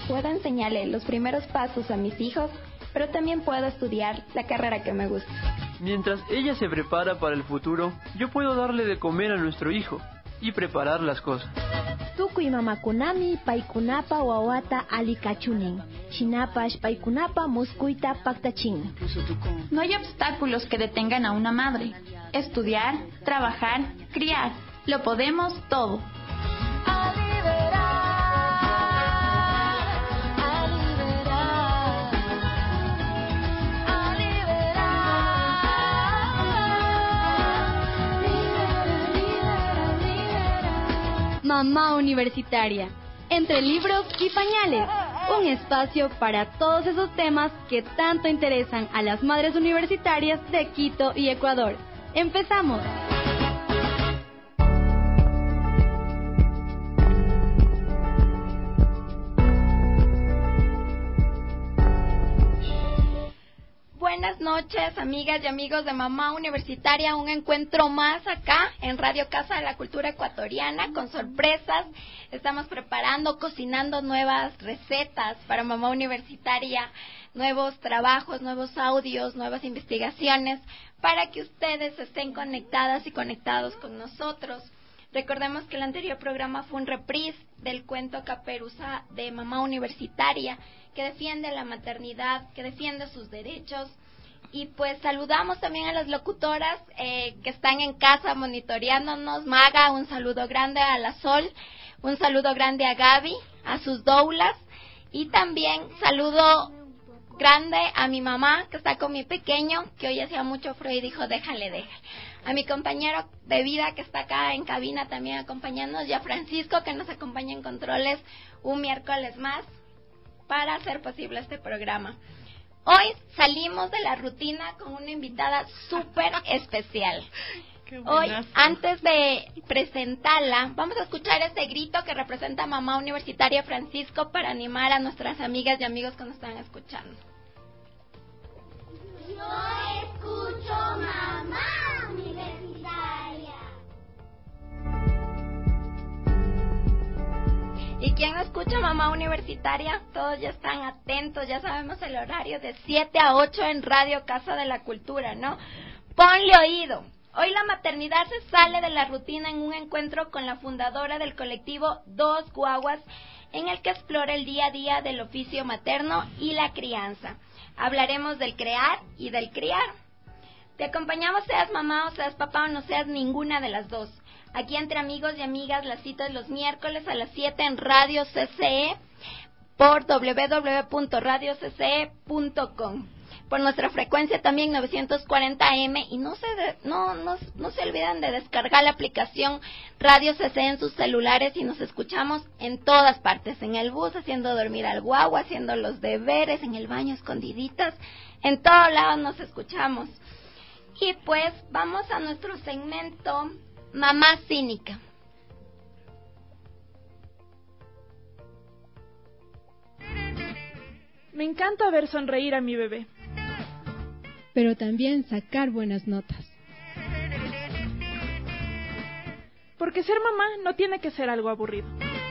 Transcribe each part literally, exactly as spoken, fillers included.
puedo enseñarle los primeros pasos a mis hijos, pero también puedo estudiar la carrera que me gusta. Mientras ella se prepara para el futuro, yo puedo darle de comer a nuestro hijo y preparar las cosas. Tukuy mamakunami paykunapa wawata alikachunin. Shinapash paykunapa muskuyta paktachin. No hay obstáculos que detengan a una madre. Estudiar, trabajar, criar. Lo podemos todo. Mamá Universitaria, entre libros y pañales, un espacio para todos esos temas que tanto interesan a las madres universitarias de Quito y Ecuador. ¡Empezamos! Buenas noches, amigas y amigos de Mamá Universitaria, un encuentro más acá en Radio Casa de la Cultura Ecuatoriana con sorpresas. Estamos preparando, cocinando nuevas recetas para Mamá Universitaria, nuevos trabajos, nuevos audios, nuevas investigaciones para que ustedes estén conectadas y conectados con nosotros. Recordemos que el anterior programa fue un reprise del cuento Caperuza de Mamá Universitaria, que defiende la maternidad, que defiende sus derechos. Y pues saludamos también a las locutoras eh, que están en casa monitoreándonos. Maga, un saludo grande a la Sol, un saludo grande a Gaby, a sus doulas, y también saludo grande a mi mamá que está con mi pequeño, que hoy hacía mucho frío y dijo déjale, déjale. A mi compañero de vida que está acá en cabina también acompañándonos, y a Francisco que nos acompaña en controles un miércoles más para hacer posible este programa. Hoy salimos de la rutina con una invitada súper especial. Hoy, antes de presentarla, vamos a escuchar este grito que representa a Mamá Universitaria Francisco para animar a nuestras amigas y amigos que nos están escuchando. Yo escucho Mamá Universitaria. ¿Y quién escucha Mamá Universitaria? Todos ya están atentos, ya sabemos el horario de siete a ocho en Radio Casa de la Cultura, ¿no? Ponle oído. Hoy la maternidad se sale de la rutina en un encuentro con la fundadora del colectivo Dos Guaguas, en el que explora el día a día del oficio materno y la crianza. Hablaremos del crear y del criar. Te acompañamos seas mamá o seas papá o no seas ninguna de las dos. Aquí entre amigos y amigas, la cita es los miércoles a las siete en Radio C C E por doble u doble u doble u punto radio c c e punto com. Por nuestra frecuencia también novecientos cuarenta eme, y no se de, no, no no se olviden de descargar la aplicación Radio C C E en sus celulares y nos escuchamos en todas partes, en el bus, haciendo dormir al guagua, haciendo los deberes, en el baño escondiditas, en todos lados nos escuchamos. Y pues vamos a nuestro segmento Mamá Cínica. Me encanta ver sonreír a mi bebé, pero también sacar buenas notas. Porque ser mamá no tiene que ser algo aburrido.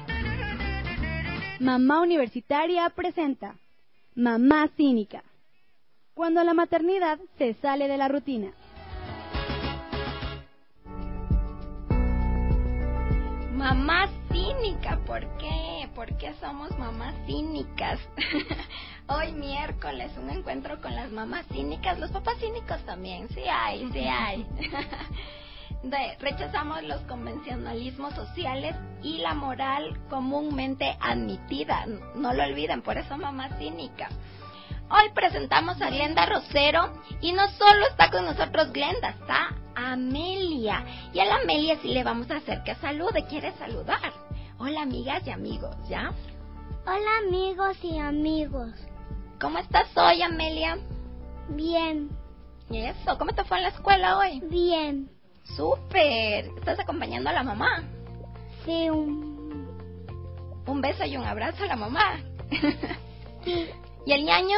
Mamá Universitaria presenta Mamá Cínica, cuando la maternidad se sale de la rutina. Mamá cínica, ¿por qué? ¿Por qué somos mamás cínicas? Hoy miércoles, un encuentro con las mamás cínicas, los papás cínicos también, sí hay, sí hay. De, rechazamos los convencionalismos sociales y la moral comúnmente admitida, no lo olviden, por eso mamá cínica. Hoy presentamos a Glenda Rosero y no solo está con nosotros Glenda, está Amelia. Y a la Amelia sí le vamos a hacer que salude, quiere saludar. Hola amigas y amigos, ¿ya? Hola amigos y amigos. ¿Cómo estás hoy, Amelia? Bien. ¿Y eso? ¿Cómo te fue en la escuela hoy? Bien. ¡Súper! ¿Estás acompañando a la mamá? Sí, un... Un beso y un abrazo a la mamá. Sí. ¿Y el ñaño?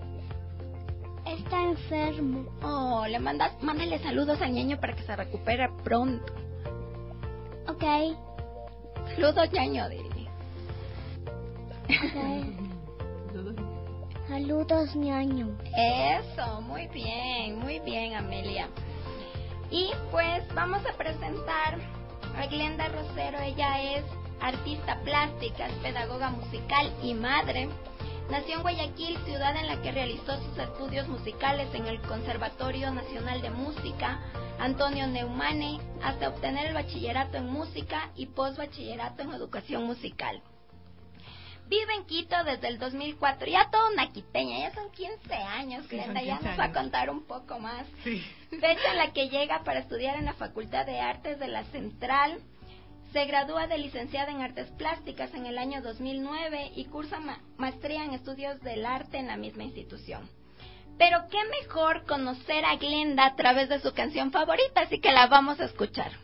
Está enfermo. Oh, le mandas, mándale saludos al ñaño para que se recupere pronto. Ok. Saludos, ñaño, dile. Saludos, ñaño. Eso, muy bien, muy bien, Amelia. Y pues vamos a presentar a Glenda Rosero. Ella es artista plástica, es pedagoga musical y madre. Nació en Guayaquil, ciudad en la que realizó sus estudios musicales en el Conservatorio Nacional de Música Antonio Neumane, hasta obtener el bachillerato en música y postbachillerato en educación musical. Vive en Quito desde el dos mil cuatro, ya toda una quiteña, ya son quince años, Glenda, sí, ya nos va a contar un poco más. Sí. Fecha en la que llega para estudiar en la Facultad de Artes de la Central. Se gradúa de licenciada en Artes Plásticas en el año dos mil nueve y cursa ma- maestría en Estudios del Arte en la misma institución. Pero qué mejor conocer a Glenda a través de su canción favorita, así que la vamos a escuchar.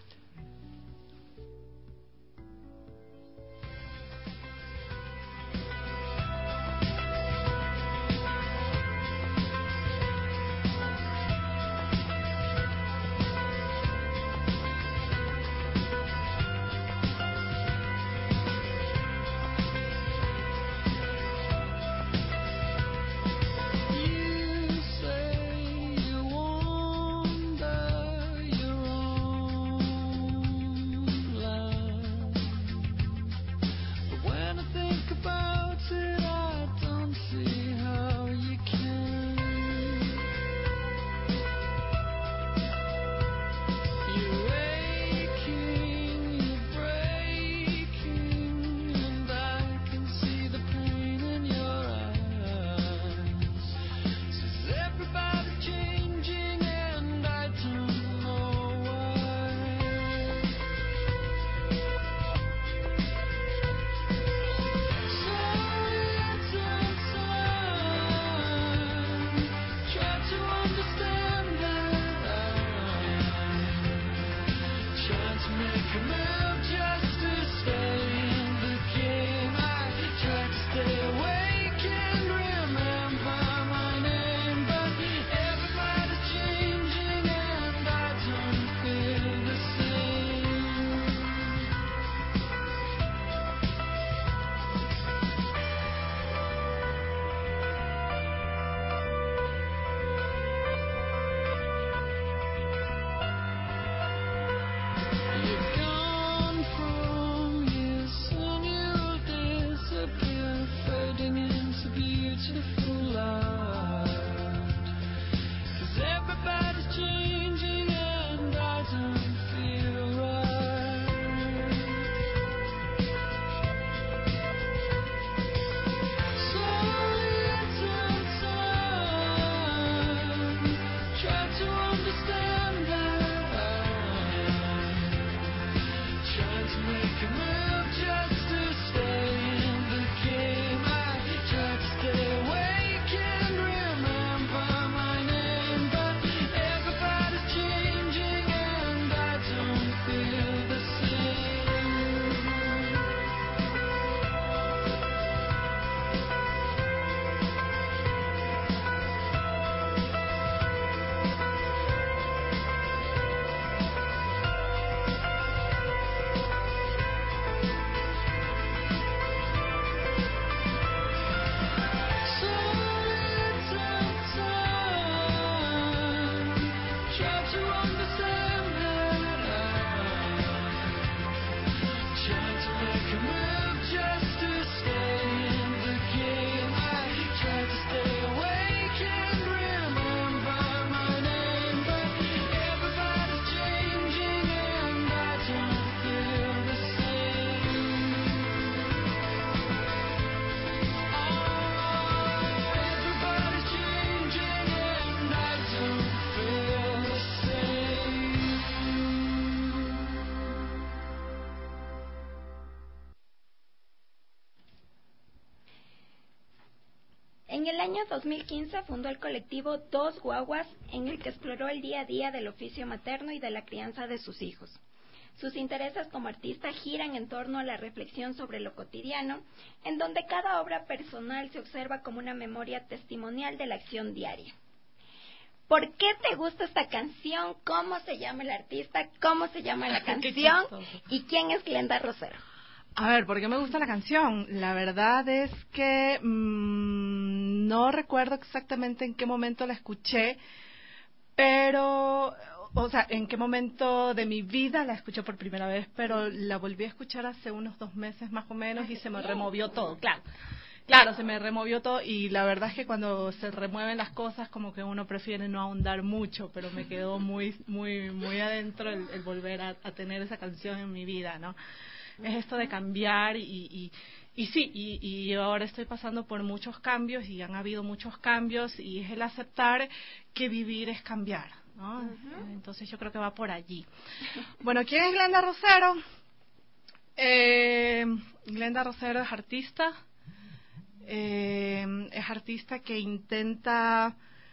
En el año dos mil quince fundó el colectivo Dos Guaguas, en el que exploró el día a día del oficio materno y de la crianza de sus hijos. Sus intereses como artista giran en torno a la reflexión sobre lo cotidiano, en donde cada obra personal se observa como una memoria testimonial de la acción diaria. ¿Por qué te gusta esta canción? ¿Cómo se llama el artista? ¿Cómo se llama la canción? ¿Y quién es Glenda Rosero? A ver, ¿por qué me gusta la canción? La verdad es que mmm, no recuerdo exactamente en qué momento la escuché, pero, o sea, en qué momento de mi vida la escuché por primera vez, pero la volví a escuchar hace unos dos meses más o menos y se me removió todo, claro. Claro, se me removió todo y la verdad es que cuando se remueven las cosas como que uno prefiere no ahondar mucho, pero me quedó muy muy muy adentro el, el volver a, a tener esa canción en mi vida, ¿no? Es esto de cambiar y, y, y sí, y, y ahora estoy pasando por muchos cambios y han habido muchos cambios y es el aceptar que vivir es cambiar, ¿no? Uh-huh. Entonces yo creo que va por allí. Bueno, ¿quién es Glenda Rosero? Eh, Glenda Rosero es artista. Eh, es artista que intenta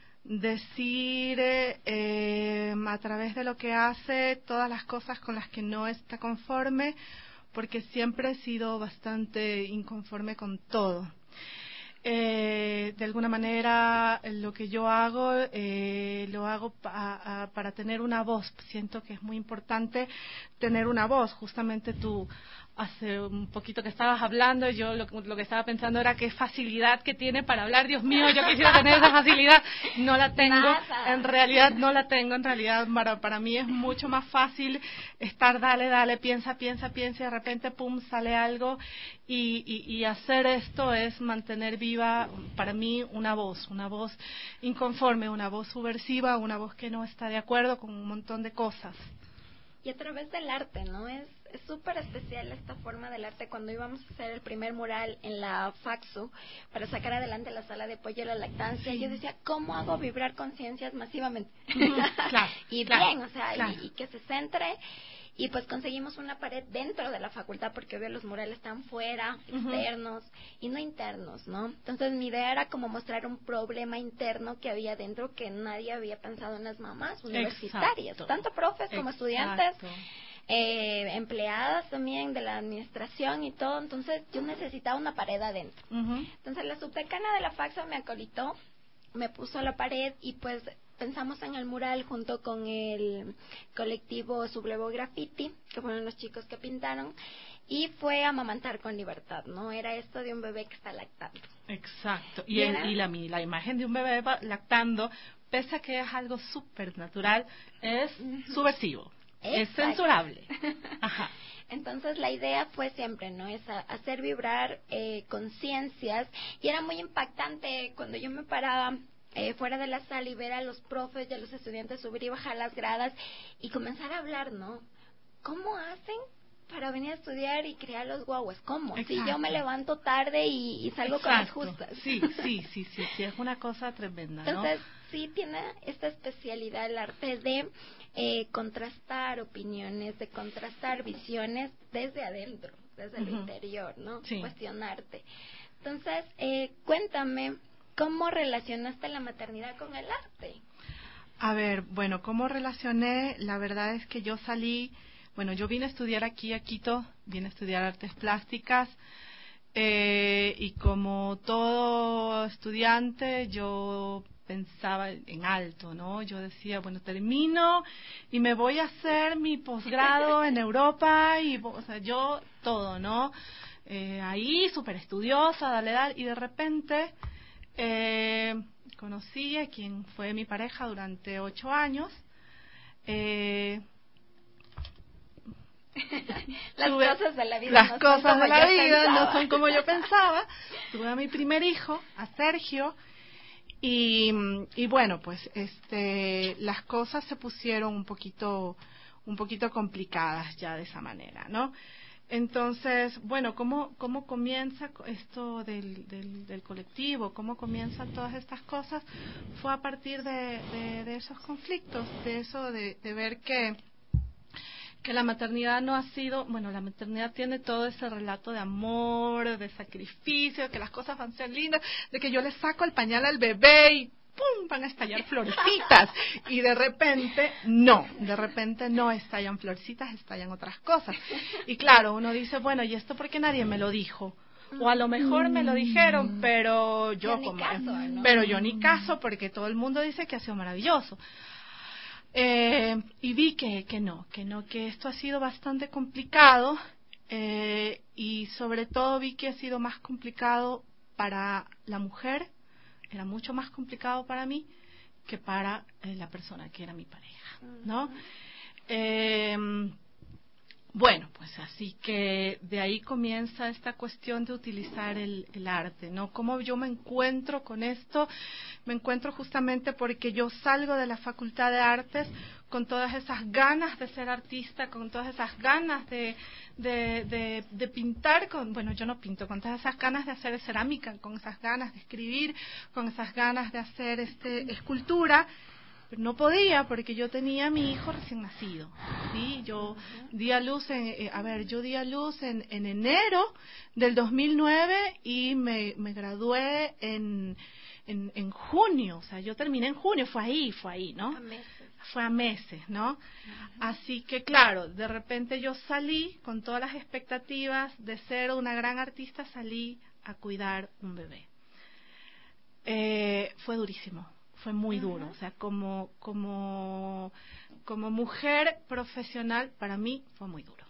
decir eh, a través de lo que hace todas las cosas con las que no está conforme, porque siempre he sido bastante inconforme con todo. Eh, de alguna manera lo que yo hago eh, lo hago pa, a, para tener una voz. Siento que es muy importante tener una voz. Justamente tú hace un poquito que estabas hablando y yo lo, lo que estaba pensando era qué facilidad que tiene para hablar. Dios mío, yo quisiera tener esa facilidad, no la tengo. Nada. En realidad no la tengo. En realidad para, para mí es mucho más fácil estar dale, dale, piensa, piensa, piensa y de repente pum, sale algo y, y, y hacer esto es mantener viva para mí una voz, una voz inconforme, una voz subversiva, una voz que no está de acuerdo con un montón de cosas. Y a través del arte, ¿no? Es es súper especial esta forma del arte. Cuando íbamos a hacer el primer mural en la Faxu para sacar adelante la sala de apoyo a la lactancia, sí. Yo decía, ¿cómo hago vibrar conciencias masivamente? Claro, y claro, bien, o sea, claro. y, y que se centre. Y pues conseguimos una pared dentro de la facultad, porque obvio los murales están fuera, externos, uh-huh. y no internos, ¿no? Entonces mi idea era como mostrar un problema interno que había dentro que nadie había pensado en las mamás universitarias, Exacto. tanto profes como Exacto. estudiantes, eh, empleadas también de la administración y todo. Entonces yo necesitaba una pared adentro. Uh-huh. Entonces la subdecana de la Faxa me acolitó, me puso la pared y pues pensamos en el mural junto con el colectivo Sublevo Graffiti, que fueron los chicos que pintaron, y fue amamantar con libertad, ¿no? Era esto de un bebé que está lactando. Exacto. Y, el, y la, la imagen de un bebé lactando, pese a que es algo súper natural, es uh-huh. subversivo, Exacto. es censurable. Ajá. Entonces la idea fue siempre, ¿no? Es a, hacer vibrar eh, conciencias, y era muy impactante cuando yo me paraba Eh, fuera de la sala y ver a los profes y a los estudiantes subir y bajar las gradas y comenzar a hablar, ¿no? ¿Cómo hacen para venir a estudiar y crear los guaguas? ¿Cómo? Exacto. Si yo me levanto tarde y, y salgo Exacto. con las justas. Sí, sí, sí, sí, sí, es una cosa tremenda, ¿no? Entonces, sí tiene esta especialidad el arte de eh, contrastar opiniones, de contrastar visiones desde adentro, desde uh-huh. el interior, ¿no? Sí. Cuestionarte. Entonces, eh, cuéntame, ¿cómo relacionaste la maternidad con el arte? A ver, bueno, ¿cómo relacioné? La verdad es que yo salí, bueno, yo vine a estudiar aquí a Quito, vine a estudiar artes plásticas, eh, y como todo estudiante, yo pensaba en alto, ¿no? Yo decía, bueno, termino y me voy a hacer mi posgrado en Europa, y, o sea, yo todo, ¿no? Eh, ahí, súper estudiosa, dale, dale, y de repente Eh, conocí a quien fue mi pareja durante ocho años. Eh, las tuve, cosas de la vida, las no cosas son de la vida pensaba. no son como yo pensaba. Tuve a mi primer hijo, a Sergio, y, y bueno, pues este, las cosas se pusieron un poquito, un poquito complicadas ya de esa manera, ¿no? Entonces, bueno, ¿cómo, cómo comienza esto del, del, del colectivo? ¿Cómo comienzan todas estas cosas? Fue a partir de, de, de esos conflictos, de eso, de, de ver que, que la maternidad no ha sido, bueno, la maternidad tiene todo ese relato de amor, de sacrificio, de que las cosas van a ser lindas, de que yo le saco el pañal al bebé y ¡pum!, van a estallar florecitas, y de repente no, de repente no estallan florecitas, estallan otras cosas. Y claro, uno dice, bueno, ¿y esto por qué nadie me lo dijo? O a lo mejor me lo dijeron, pero yo, yo como, caso, ¿no? pero yo ni caso, porque todo el mundo dice que ha sido maravilloso. Eh, y vi que, que no, que no, que esto ha sido bastante complicado, eh, y sobre todo vi que ha sido más complicado para la mujer, era mucho más complicado para mí que para eh, la persona que era mi pareja, ¿no? Eh, bueno, pues así que de ahí comienza esta cuestión de utilizar el, el arte, ¿no? ¿Cómo yo me encuentro con esto? Me encuentro justamente porque yo salgo de la Facultad de Artes con todas esas ganas de ser artista, con todas esas ganas de, de, de, de pintar, con, bueno, yo no pinto, con todas esas ganas de hacer cerámica, con esas ganas de escribir, con esas ganas de hacer este escultura. Pero no podía porque yo tenía a mi hijo recién nacido, ¿sí? Yo di a luz, en, eh, a ver, yo di a luz en, en enero del dos mil nueve y me, me gradué en, en, en junio, o sea, yo terminé en junio, fue ahí, fue ahí, ¿no? A meses. Fue a meses, ¿no? Uh-huh. Así que, claro, de repente yo salí con todas las expectativas de ser una gran artista, salí a cuidar un bebé. Eh, fue durísimo. Fue muy duro, o sea, como como como mujer profesional para mí fue muy duro.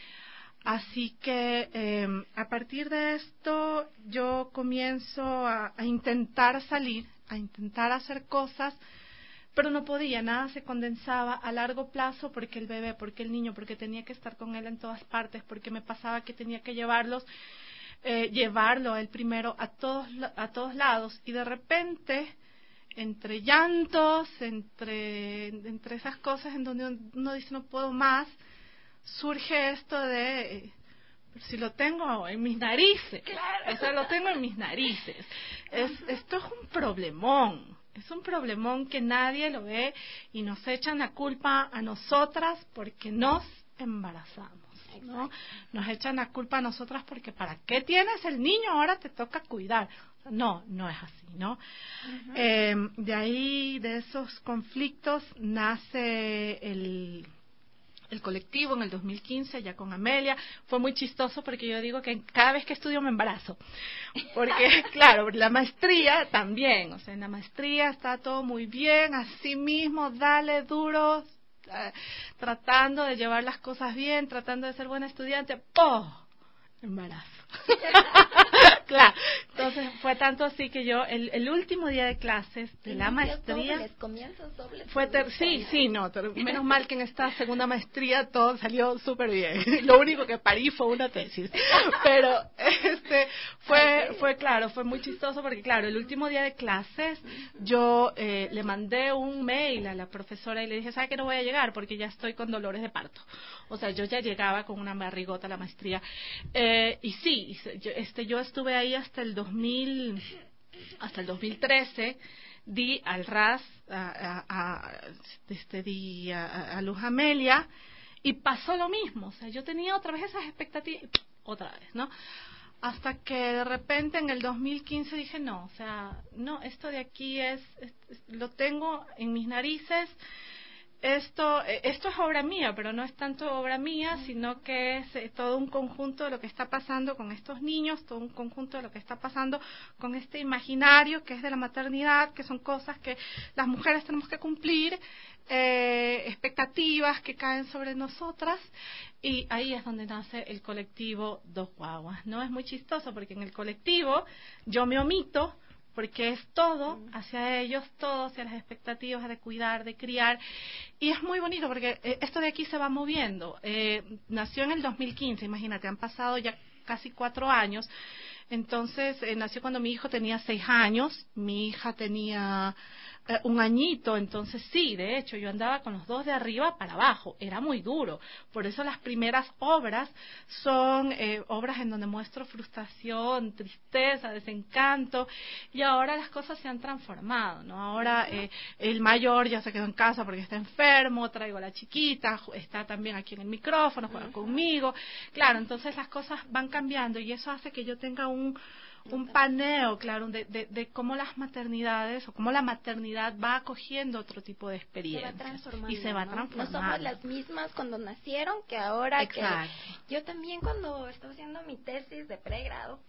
Así que eh, a partir de esto yo comienzo a, a intentar salir, a intentar hacer cosas, pero no podía, nada se condensaba a largo plazo porque el bebé, porque el niño, porque tenía que estar con él en todas partes, porque me pasaba que tenía que llevarlos, eh, llevarlo él primero a todos a todos lados y de repente entre llantos, entre, entre esas cosas en donde uno dice no puedo más, surge esto de, eh, pero si lo tengo en mis narices, claro. O sea, lo tengo en mis narices. Es, esto es un problemón, es un problemón que nadie lo ve y nos echan la culpa a nosotras porque nos embarazamos, ¿no? Nos echan la culpa a nosotras porque ¿para qué tienes el niño? Ahora te toca cuidar. No, no es así, ¿no? Uh-huh. Eh, de ahí, de esos conflictos, nace el, el colectivo en el dos mil quince, ya con Amelia. Fue muy chistoso porque yo digo que cada vez que estudio me embarazo. Porque, claro, la maestría también. O sea, en la maestría está todo muy bien, así mismo, dale duro, eh, tratando de llevar las cosas bien, tratando de ser buena estudiante. ¡Poh! Embarazo. Claro, entonces fue tanto así que yo el, el último día de clases de la maestría dobles, comienzos dobles, fue ter, sí sí no ter, menos mal que en esta segunda maestría todo salió súper bien. Lo único que parí fue una tesis, pero este fue fue claro fue muy chistoso porque claro el último día de clases yo eh, le mandé un mail a la profesora y le dije sabe que no voy a llegar porque ya estoy con dolores de parto, o sea yo ya llegaba con una barrigota a la maestría. Eh, y sí, yo, este, yo estuve ahí hasta el dos mil, hasta el dos mil trece, di al R A S, a, a, a, este, di a, a Luz Amelia, y pasó lo mismo, o sea, yo tenía otra vez esas expectativas, otra vez, ¿no? Hasta que de repente en el dos mil quince dije, no, o sea, no, esto de aquí es, es, es lo tengo en mis narices. Esto esto es obra mía, pero no es tanto obra mía, sino que es eh, todo un conjunto de lo que está pasando con estos niños, todo un conjunto de lo que está pasando con este imaginario que es de la maternidad, que son cosas que las mujeres tenemos que cumplir, eh, expectativas que caen sobre nosotras, y ahí es donde nace el colectivo Dos Guaguas, ¿no? Es muy chistoso porque en el colectivo yo me omito, porque es todo hacia ellos, todo hacia las expectativas de cuidar, de criar, y es muy bonito porque eh, esto de aquí se va moviendo. Eh, nació en el dos mil quince, imagínate, han pasado ya casi cuatro años, entonces eh, nació cuando mi hijo tenía seis años, mi hija tenía eh, un añito, entonces sí, de hecho yo andaba con los dos de arriba para abajo, era muy duro, por eso las primeras obras son eh, obras en donde muestro frustración, tristeza, desencanto, y ahora las cosas se han transformado, ¿no? Ahora eh, el mayor ya se quedó en casa porque está enfermo, traigo a la chiquita, está también aquí en el micrófono, juega conmigo, claro, entonces las cosas van cambiando y eso hace que yo tenga un un paneo, claro, de, de, de cómo las maternidades o cómo la maternidad va acogiendo otro tipo de experiencias y se va ¿no? transformando. No somos las mismas cuando nacieron que ahora. Exacto. Que yo también cuando estaba haciendo mi tesis de pregrado,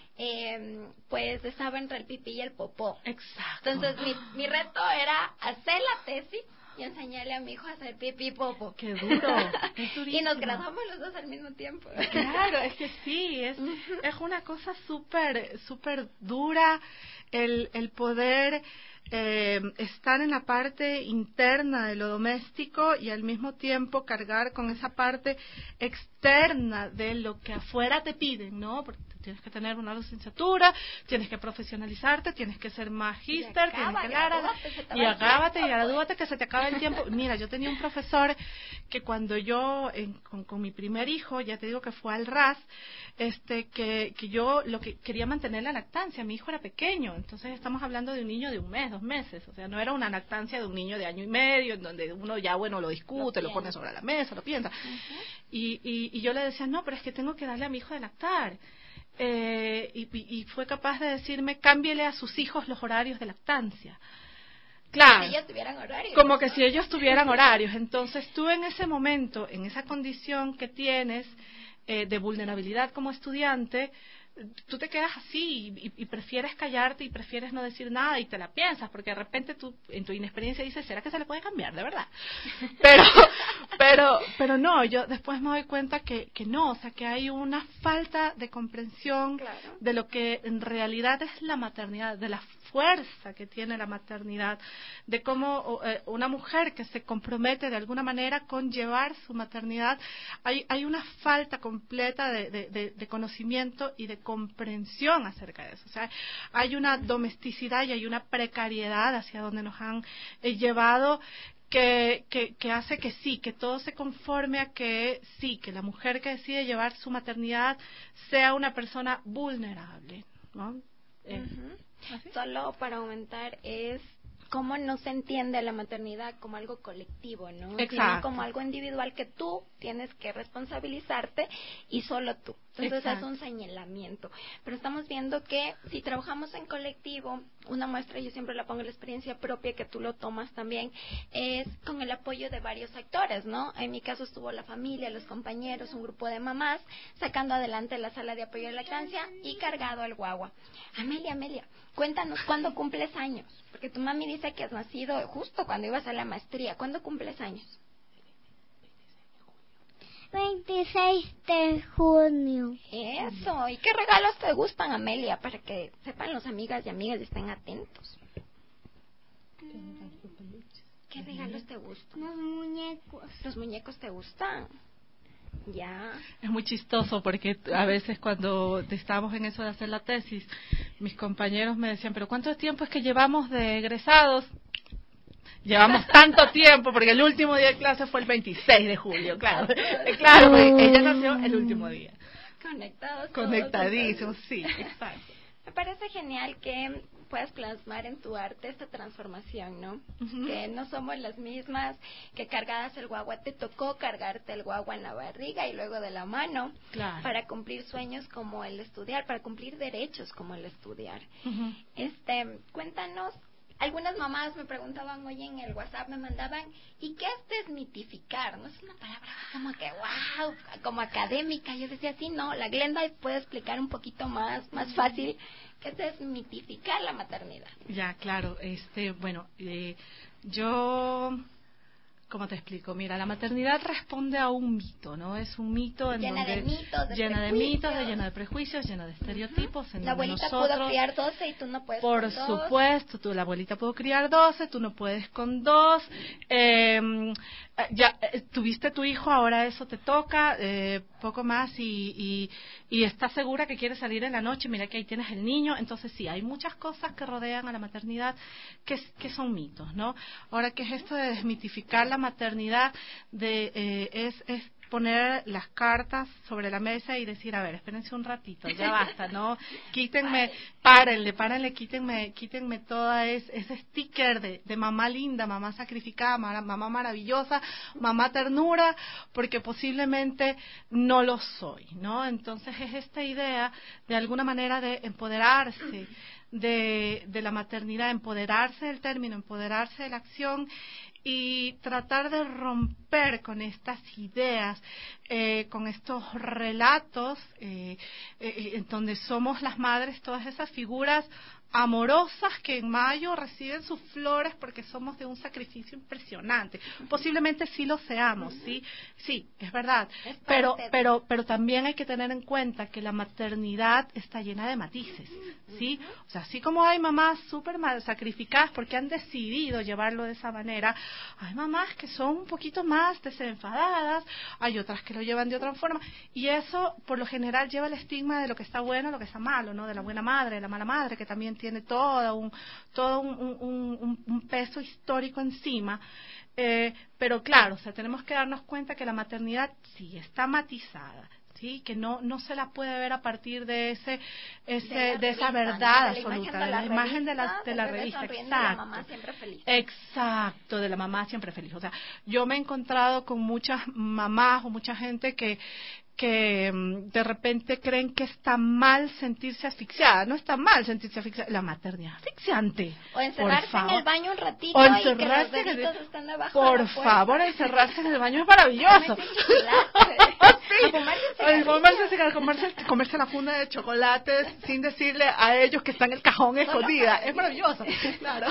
eh, pues estaba entre el pipí y el popó. Exacto. Entonces mi, mi reto era hacer la tesis y enseñarle a mi hijo a hacer pipí popo. ¡Qué duro! Es durísimo. Y nos graduamos los dos al mismo tiempo. Claro, es que sí, es, es una cosa súper, súper dura el, el poder eh, estar en la parte interna de lo doméstico y al mismo tiempo cargar con esa parte externa de lo que afuera te piden, ¿no? Porque tienes que tener una licenciatura, tienes que profesionalizarte, tienes que ser magíster, tienes que hablar, y agábate y gradúate que se te acaba el tiempo. Mira, yo tenía un profesor que cuando yo, en, con, con mi primer hijo, ya te digo que fue al R A S, este, que, que yo lo que quería mantener la lactancia, mi hijo era pequeño, entonces estamos hablando de un niño de un mes, dos meses, o sea, no era una lactancia de un niño de año y medio, en donde uno ya, bueno, lo discute, lo, lo pone sobre la mesa, lo piensa, uh-huh. y, y, y yo le decía, no, pero es que tengo que darle a mi hijo de lactar. Eh, y, y fue capaz de decirme, cámbiele a sus hijos los horarios de lactancia. Claro, como si ellos tuvieran horarios. Como que si ellos tuvieran horarios. Entonces tú en ese momento, en esa condición que tienes eh, de vulnerabilidad como estudiante, tú te quedas así y, y prefieres callarte y prefieres no decir nada y te la piensas, porque de repente tú en tu inexperiencia dices, ¿será que se le puede cambiar? De verdad. Pero pero pero no, yo después me doy cuenta que, que no, o sea, que hay una falta de comprensión claro. de lo que en realidad es la maternidad, de la fuerza que tiene la maternidad, de cómo eh, una mujer que se compromete de alguna manera con llevar su maternidad, hay, hay una falta completa de, de, de, de conocimiento y de comprensión acerca de eso. O sea, hay una domesticidad y hay una precariedad hacia donde nos han eh, llevado que, que, que hace que sí, que todo se conforme a que sí, que la mujer que decide llevar su maternidad sea una persona vulnerable, ¿no? Eh, uh-huh. Solo para aumentar es cómo no se entiende la maternidad como algo colectivo, ¿no? Exacto. Sino como algo individual que tú tienes que responsabilizarte y solo tú. Entonces Exacto. es un señalamiento. Pero estamos viendo que si trabajamos en colectivo, una muestra, yo siempre la pongo en la experiencia propia, que tú lo tomas también, es con el apoyo de varios actores, ¿no? En mi caso estuvo la familia, los compañeros, un grupo de mamás, sacando adelante la sala de apoyo de lactancia y cargado al guagua. Amelia, Amelia, cuéntanos cuándo cumples años, porque tu mami dice que has nacido justo cuando ibas a la maestría. ¿Cuándo cumples años? veintiséis de junio. Eso. ¿Y qué regalos te gustan, Amelia, para que sepan los amigas y amigas y estén atentos? ¿Qué regalos te gustan? Los muñecos. ¿Los muñecos te gustan? Ya. Es muy chistoso porque a veces cuando estábamos en eso de hacer la tesis, mis compañeros me decían, pero ¿cuánto tiempo es que llevamos de egresados? Llevamos tanto tiempo, porque el último día de clase fue el veintiséis de julio, claro. Claro, porque ella nació el último día. Conectados. Conectadísimos, sí, exacto. Me parece genial que puedas plasmar en tu arte esta transformación, ¿no? Uh-huh. Que no somos las mismas, que cargadas el guagua, te tocó cargarte el guagua en la barriga y luego de la mano, claro. para cumplir sueños como el estudiar, para cumplir derechos como el estudiar. Uh-huh. Este, cuéntanos. Algunas mamás me preguntaban hoy en el WhatsApp, me mandaban, ¿y qué es desmitificar? No es una palabra como que, wow, como académica. Yo decía, sí, no, la Glenda puede explicar un poquito más, más fácil, qué es desmitificar la maternidad. Ya, claro, este, bueno, eh, yo... ¿Cómo te explico? Mira, la maternidad responde a un mito, ¿no? Es un mito en llena donde... de mitos, de llena prejuicios. de mitos, de, llena de prejuicios, llena de estereotipos. Uh-huh. En la abuelita nosotros, pudo criar doce y tú no puedes por con dos. Por supuesto, tú, la abuelita pudo criar doce, tú no puedes con dos. Eh, ya eh, tuviste tu hijo, ahora eso te toca, eh, poco más y, y, y estás segura que quieres salir en la noche, mira que ahí tienes el niño. Entonces sí, hay muchas cosas que rodean a la maternidad que, que son mitos, ¿no? Ahora, ¿qué es esto de desmitificar la maternidad? de eh, es, es poner las cartas sobre la mesa y decir, a ver, espérense un ratito, ya basta, ¿no? Quítenme, párenle, párenle, quítenme, quítenme toda es, ese sticker de, de mamá linda, mamá sacrificada, mamá, mamá maravillosa, mamá ternura, porque posiblemente no lo soy, ¿no? Entonces es esta idea de alguna manera de empoderarse de, de la maternidad, empoderarse del término, empoderarse de la acción y tratar de romper con estas ideas, eh, con estos relatos, eh, eh, en donde somos las madres, todas esas figuras amorosas que en mayo reciben sus flores porque somos de un sacrificio impresionante. Posiblemente sí lo seamos, sí, sí, es verdad. Pero, pero, pero también hay que tener en cuenta que la maternidad está llena de matices, sí. O sea, así como hay mamás súper mal sacrificadas porque han decidido llevarlo de esa manera, hay mamás que son un poquito más desenfadadas, hay otras que lo llevan de otra forma, y eso por lo general lleva el estigma de lo que está bueno, lo que está malo, ¿no? De la buena madre, de la mala madre, que también tiene todo un todo un, un, un, un peso histórico encima, eh, pero claro, o sea, tenemos que darnos cuenta que la maternidad sí está matizada, sí, que no no se la puede ver a partir de ese ese de, de esa verdad, ¿no? absoluta, de la imagen de la de la revista, exacto, la mamá siempre feliz. Exacto, de la mamá siempre feliz. O sea, yo me he encontrado con muchas mamás o mucha gente que que de repente creen que está mal sentirse asfixiada. No está mal sentirse asfixiada. La maternidad es asfixiante. O encerrarse en el baño un ratito o y que los deditos el... estén debajo Por de la puerta. favor, encerrarse en el baño es maravilloso. Sí. A comerse cigarros, comerse, comerse la funda de chocolates sin decirle a ellos que está en el cajón escondida. Es maravilloso. Claro.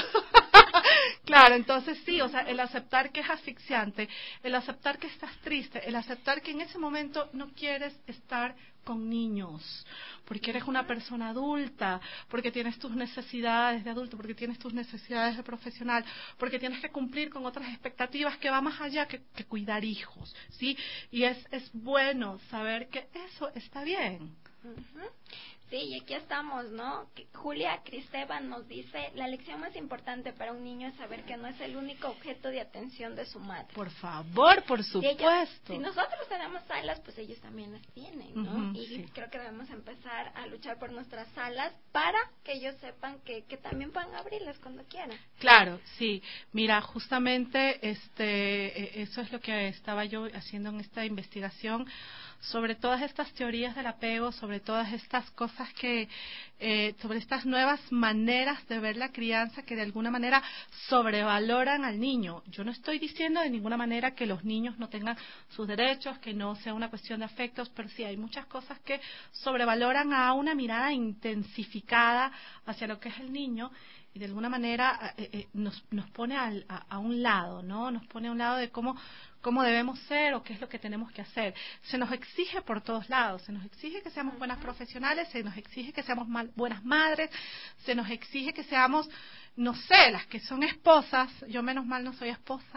Claro, entonces sí, o sea, el aceptar que es asfixiante, el aceptar que estás triste, el aceptar que en ese momento no quieres estar con niños, porque eres una persona adulta, porque tienes tus necesidades de adulto, porque tienes tus necesidades de profesional, porque tienes que cumplir con otras expectativas que va más allá que, que cuidar hijos, ¿sí? Y es, es bueno saber que eso está bien. Uh-huh. Sí, y aquí estamos, ¿no? Julia Cristeban nos dice, la lección más importante para un niño es saber que no es el único objeto de atención de su madre. Por favor, por supuesto. Si, ellos, si nosotros tenemos alas, pues ellos también las tienen, ¿no? Uh-huh, y sí. creo que debemos empezar a luchar por nuestras alas para que ellos sepan que, que también pueden abrirlas cuando quieran. Claro, sí. Mira, justamente este eso es lo que estaba yo haciendo en esta investigación, sobre todas estas teorías del apego, sobre todas estas cosas que, eh, sobre estas nuevas maneras de ver la crianza que de alguna manera sobrevaloran al niño. Yo no estoy diciendo de ninguna manera que los niños no tengan sus derechos, que no sea una cuestión de afectos, pero sí hay muchas cosas que sobrevaloran a una mirada intensificada hacia lo que es el niño y de alguna manera eh, eh, nos, nos pone al, a, a un lado, ¿no? Nos pone a un lado de cómo cómo debemos ser o qué es lo que tenemos que hacer. Se nos exige por todos lados, se nos exige que seamos buenas profesionales, se nos exige que seamos mal, buenas madres, se nos exige que seamos, no sé, las que son esposas, yo menos mal no soy esposa,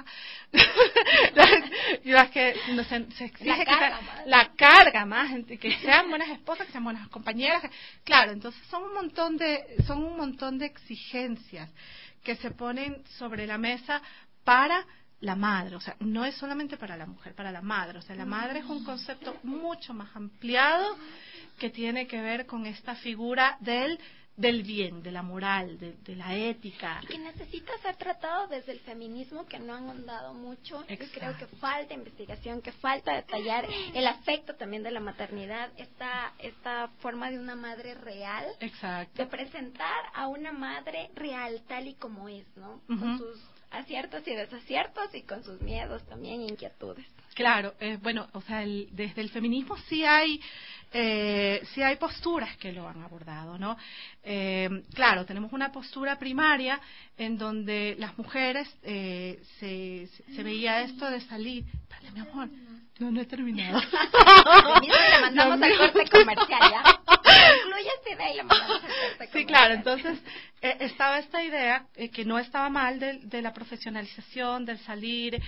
las, las que no, se, se exige la que carga, sea, la carga más, que sean buenas esposas, que sean buenas compañeras, que, claro, entonces son un montón de, son un montón de exigencias que se ponen sobre la mesa para la madre, o sea, no es solamente para la mujer, para la madre, o sea, la madre es un concepto mucho más ampliado que tiene que ver con esta figura del del bien, de la moral, de, de la ética. Y que necesita ser tratado desde el feminismo, que no han ahondado mucho. Exacto. Yo creo que falta investigación, que falta detallar el afecto también de la maternidad, esta, esta forma de una madre real. Exacto. De presentar a una madre real tal y como es, ¿no? Uh-huh. Con sus aciertos y desaciertos y con sus miedos también e inquietudes. Claro, eh, bueno, o sea, el, desde el feminismo sí hay eh, sí hay posturas que lo han abordado, ¿no? Eh, claro, tenemos una postura primaria en donde las mujeres eh, se, se, se veía esto de salir. Dale, mi amor, no, no he terminado. De mismo le mandamos al corte comercial, ¿ya? Incluye este de ahí, le mandamos al corte comercial. Sí, claro, entonces eh, estaba esta idea eh, que no estaba mal de, de la profesionalización, del salir,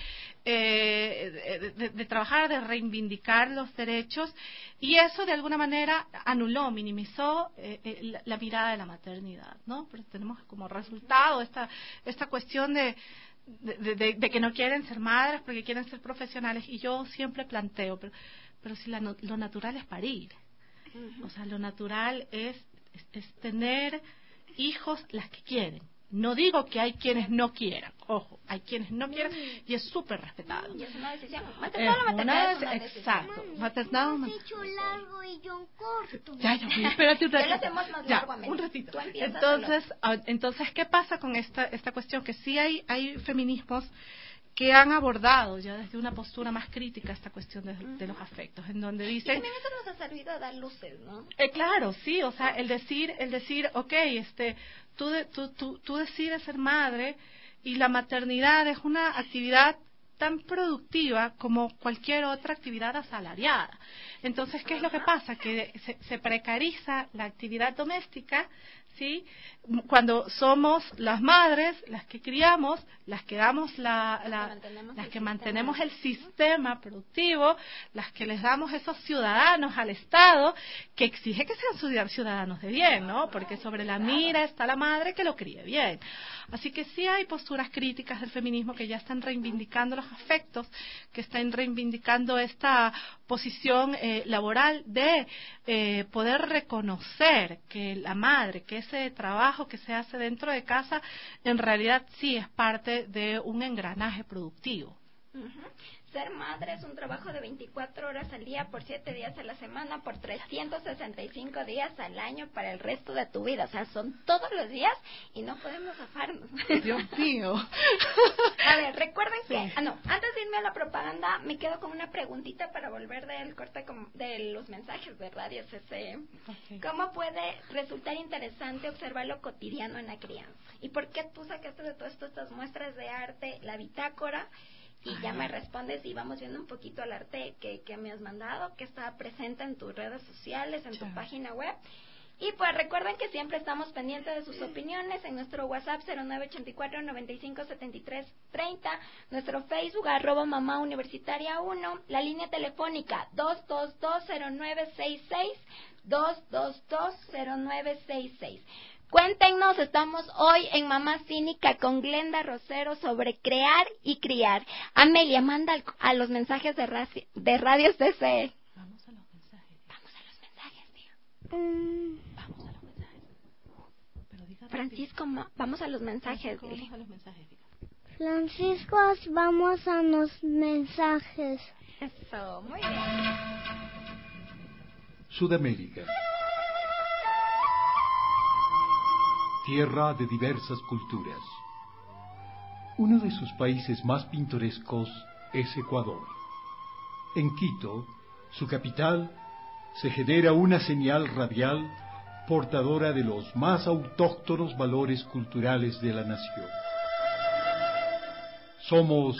eh, de, de, de trabajar, de reivindicar los derechos, y eso de alguna manera anuló, minimizó eh, eh, la, la mirada de la maternidad, ¿no? Pero tenemos como resultado esta esta cuestión de De, de, de que no quieren ser madres porque quieren ser profesionales, y yo siempre planteo, pero, pero si la, lo natural es parir, uh-huh. O sea, lo natural es, es, es tener hijos las que quieren. No digo que hay quienes no quieran, ojo, hay quienes no quieren y es súper respetado. Y es una decisión. Maternado, la maternidad es una decisión. Exacto. Maternado, hemos hecho largo y yo corto. Ya, ya, espérate un ratito. Ya lo hacemos más largo, ya, un ratito. Entonces, entonces, ¿qué pasa con esta esta cuestión? Que sí hay hay feminismos que han abordado ya desde una postura más crítica esta cuestión de, de los afectos, en donde dicen... Y también eso nos ha servido a dar luces, ¿no? Eh, claro, sí, o sea, el decir, el decir, ok, este, tú, de, tú, tú, tú decides ser madre y la maternidad es una actividad tan productiva como cualquier otra actividad asalariada. Entonces, ¿qué es lo que pasa? Que se, se precariza la actividad doméstica, ¿sí? Cuando somos las madres las que criamos, las que damos la, la las que mantenemos, las que el, mantenemos sistema. el sistema productivo, las que les damos esos ciudadanos al Estado, que exige que sean ciudadanos de bien, ¿no? Porque sobre la mira está la madre que lo críe bien. Así que sí hay posturas críticas del feminismo que ya están reivindicando los afectos, que están reivindicando esta posición eh, laboral de eh, poder reconocer que la madre, que ese trabajo que se hace dentro de casa, en realidad sí es parte de un engranaje productivo. Uh-huh. Ser madre es un trabajo de veinticuatro horas al día, por siete días a la semana, por trescientos sesenta y cinco días al año para el resto de tu vida. O sea, son todos los días y no podemos zafarnos. Dios mío. A ver, recuerden que... Sí. Ah, no, antes de irme a la propaganda, me quedo con una preguntita para volver del corte de los mensajes de Radio C C. Okay. ¿Cómo puede resultar interesante observar lo cotidiano en la crianza? ¿Y por qué tú sacaste de todo esto estas muestras de arte, la bitácora? Y ya me respondes y vamos viendo un poquito el arte que, que me has mandado, que está presente en tus redes sociales, en tu sí. página web. Y pues recuerden que siempre estamos pendientes de sus opiniones en nuestro WhatsApp cero nueve ocho cuatro, nueve cinco, siete tres tres cero, nuestro Facebook arroba mamá universitaria uno, la línea telefónica dos dos dos cero nueve seis seis, dos dos dos cero nueve seis seis. Cuéntenos, estamos hoy en Mamá Cínica con Glenda Rosero sobre crear y criar. Amelia, manda a los mensajes de, radio, de Radio C C. Vamos a los mensajes. Vamos a los mensajes, tío. Mm. Vamos a los mensajes. Pero diga Francisco, ma, vamos a los mensajes. Francisco, vamos a los mensajes. Diga. Francisco, vamos a los mensajes. Eso, muy bien. Sudamérica. Tierra de diversas culturas. Uno de sus países más pintorescos es Ecuador. En Quito, su capital, se genera una señal radial portadora de los más autóctonos valores culturales de la nación. Somos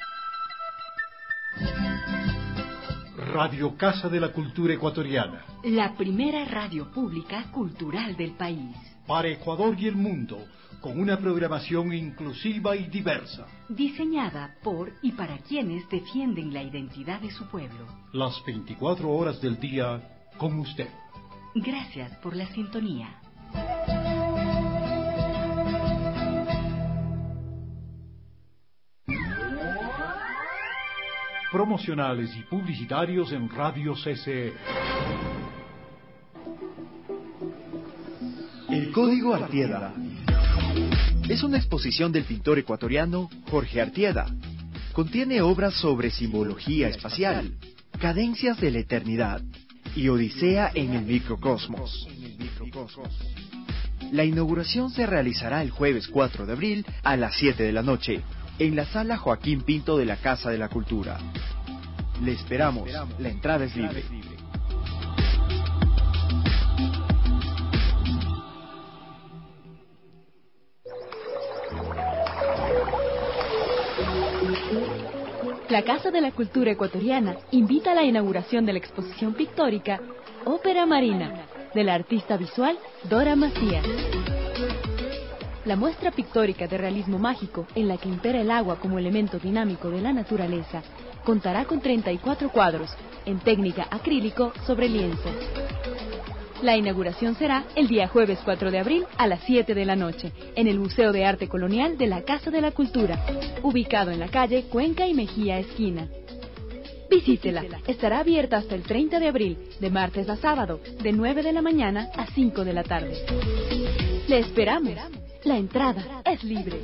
Radio Casa de la Cultura Ecuatoriana, la primera radio pública cultural del país. Para Ecuador y el mundo, con una programación inclusiva y diversa. Diseñada por y para quienes defienden la identidad de su pueblo. Las veinticuatro horas del día con usted. Gracias por la sintonía. Promocionales y publicitarios en Radio C C E. El Código Artieda es una exposición del pintor ecuatoriano Jorge Artieda. Contiene obras sobre simbología espacial, cadencias de la eternidad y odisea en el microcosmos. La inauguración se realizará el jueves cuatro de abril a las siete de la noche en la sala Joaquín Pinto de la Casa de la Cultura. Le esperamos, la entrada es libre. La Casa de la Cultura Ecuatoriana invita a la inauguración de la exposición pictórica Ópera Marina, de la artista visual Dora Macías. La muestra pictórica de realismo mágico, en la que impera el agua como elemento dinámico de la naturaleza, contará con treinta y cuatro cuadros, en técnica acrílico sobre lienzo. La inauguración será el día jueves cuatro de abril a las siete de la noche, en el Museo de Arte Colonial de la Casa de la Cultura, ubicado en la calle Cuenca y Mejía esquina. Visítela, estará abierta hasta el treinta de abril, de martes a sábado, de nueve de la mañana a cinco de la tarde. Le esperamos, la entrada es libre.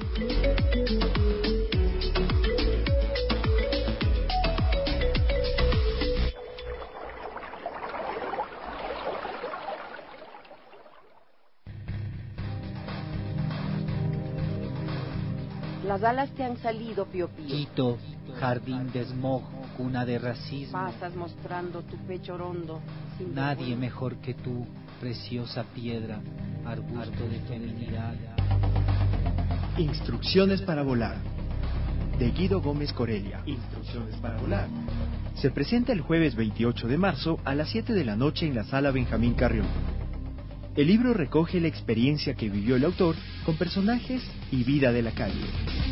Las alas te han salido, Pío Pío. Quito, jardín de smog, cuna de racismo. Pasas mostrando tu pecho rondo. Sin Nadie vergüenza. Mejor que tú, preciosa piedra, arbusto de feminidad. Instrucciones para volar, de Guido Gómez Corelia. Instrucciones para volar. Se presenta el jueves veintiocho de marzo a las siete de la noche en la Sala Benjamín Carrión. El libro recoge la experiencia que vivió el autor con personajes y vida de la calle.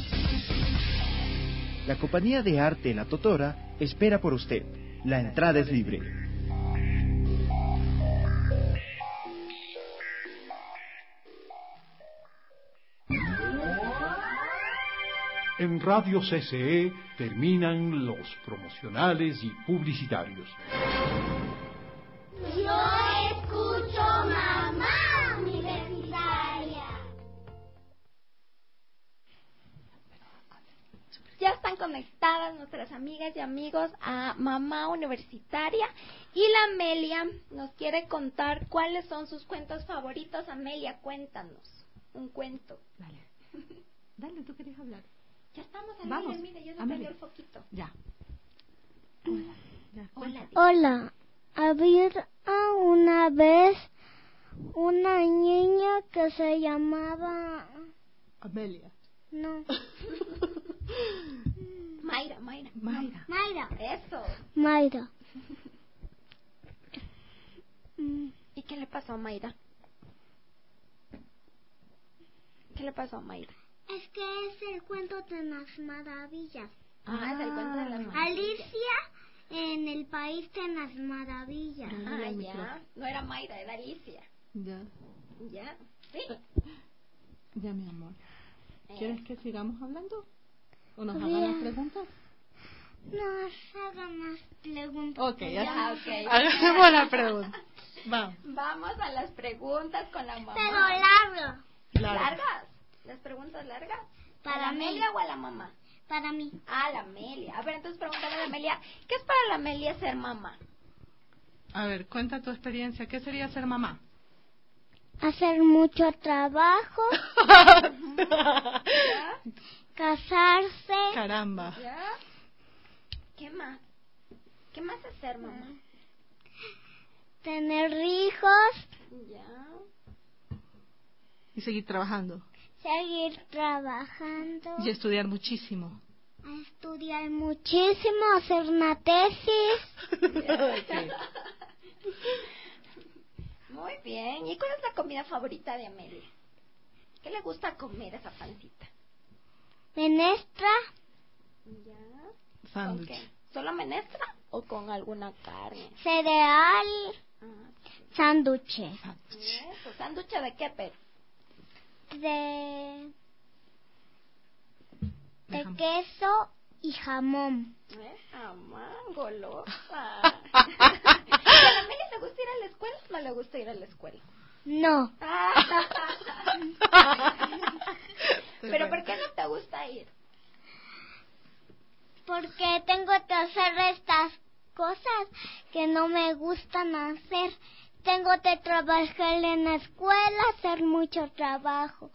La compañía de arte La Totora espera por usted. La entrada es libre. En Radio C C E terminan los promocionales y publicitarios. Yo escucho Mamá Universitaria. Ya están conectadas nuestras amigas y amigos a Mamá Universitaria y la Amelia nos quiere contar cuáles son sus cuentos favoritos. Amelia, cuéntanos un cuento. Dale, dale, tú querías hablar. Ya estamos en Vamos, aire, mire, ya se prendió el foquito. Ya. Hola. Ya, Hola. Hola. Había una vez una niña que se llamaba... Amelia. No. Mayra, Mayra. Mayra. Mayra. Eso. Mayra. ¿Y qué le pasó a Mayra? ¿Qué le pasó a Mayra? Es que es el cuento de las maravillas. Ah, ah, es el cuento de las maravillas. Alicia en el país de las maravillas. Ah, ah ya. No era Mayra, era Alicia. Ya. Ya. Sí. Ya, mi amor. Eh. ¿Quieres que sigamos hablando? ¿O nos Bien. hagan las preguntas? Nos hagan las preguntas. Ok, ya, ya okay. Hagamos la pregunta. Vamos. Vamos a las preguntas con la mamá. Pero largo. Largo. ¿Largas? ¿Las preguntas largas? Para ¿A la mí. Amelia o a la mamá? Para mí. Ah, la Amelia. A ver, entonces pregúntale a la Amelia, ¿qué es para la Amelia ser mamá? A ver, cuenta tu experiencia. ¿Qué sería ser mamá? Hacer mucho trabajo. ¿Ya? Casarse. Caramba. ¿Ya? ¿Qué más? ¿Qué más es ser mamá? Tener hijos. ¿Ya? Y seguir trabajando. Seguir trabajando. Y estudiar muchísimo. Estudiar muchísimo, hacer una tesis. Okay. Muy bien. ¿Y cuál es la comida favorita de Amelia? ¿Qué le gusta comer a esa pancita? Menestra. ¿Ya? Sándwich. ¿Con qué? ¿Solo menestra o con alguna carne? Cereal. Ah, sí. Sándwich. Eso. ¿Sándwich de qué, Pedro? De... De queso y jamón. ¿Eh? Jamón, golosa. ¿A la Amelia le gusta ir a la escuela o no le gusta ir a la escuela? No. ¿Pero por qué no te gusta ir? Porque tengo que hacer estas cosas que no me gustan hacer. Tengo que trabajar en la escuela, hacer mucho trabajo.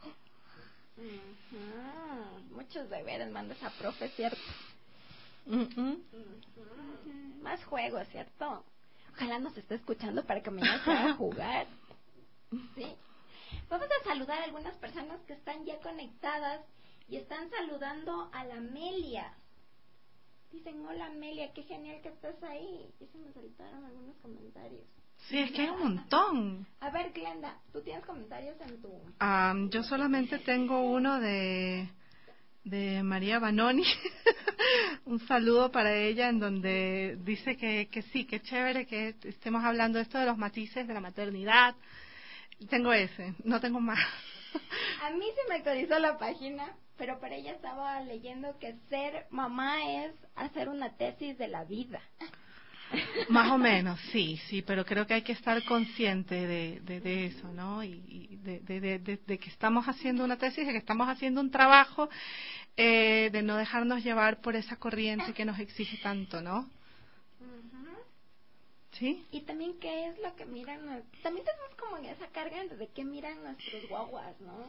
Uh-huh. Muchos deberes manda esa profe, ¿cierto? Uh-uh. Uh-huh. Más juegos, ¿cierto? Ojalá nos esté escuchando para que mañana se haga jugar. Sí. Vamos a saludar a algunas personas que están ya conectadas y están saludando a la Amelia. Dicen, hola Amelia, qué genial que estás ahí. Y se me saltaron algunos comentarios. Sí, es que hay un montón. A ver, Glenda, ¿tú tienes comentarios en tu...? Um, yo solamente tengo uno de, de María Banoni. Un saludo para ella en donde dice que, que sí, que chévere que estemos hablando de esto de los matices de la maternidad. Tengo ese, no tengo más. A mí se me actualizó la página, pero para ella estaba leyendo que ser mamá es hacer una tesis de la vida. Más o menos, sí, sí, pero creo que hay que estar consciente de, de, de eso, ¿no? Y, y de, de, de, de, de que estamos haciendo una tesis, de que estamos haciendo un trabajo, eh, de no dejarnos llevar por esa corriente que nos exige tanto, ¿no? Uh-huh. ¿Sí? Y también qué es lo que miran, también tenemos como en esa carga de qué miran nuestros guaguas, ¿no?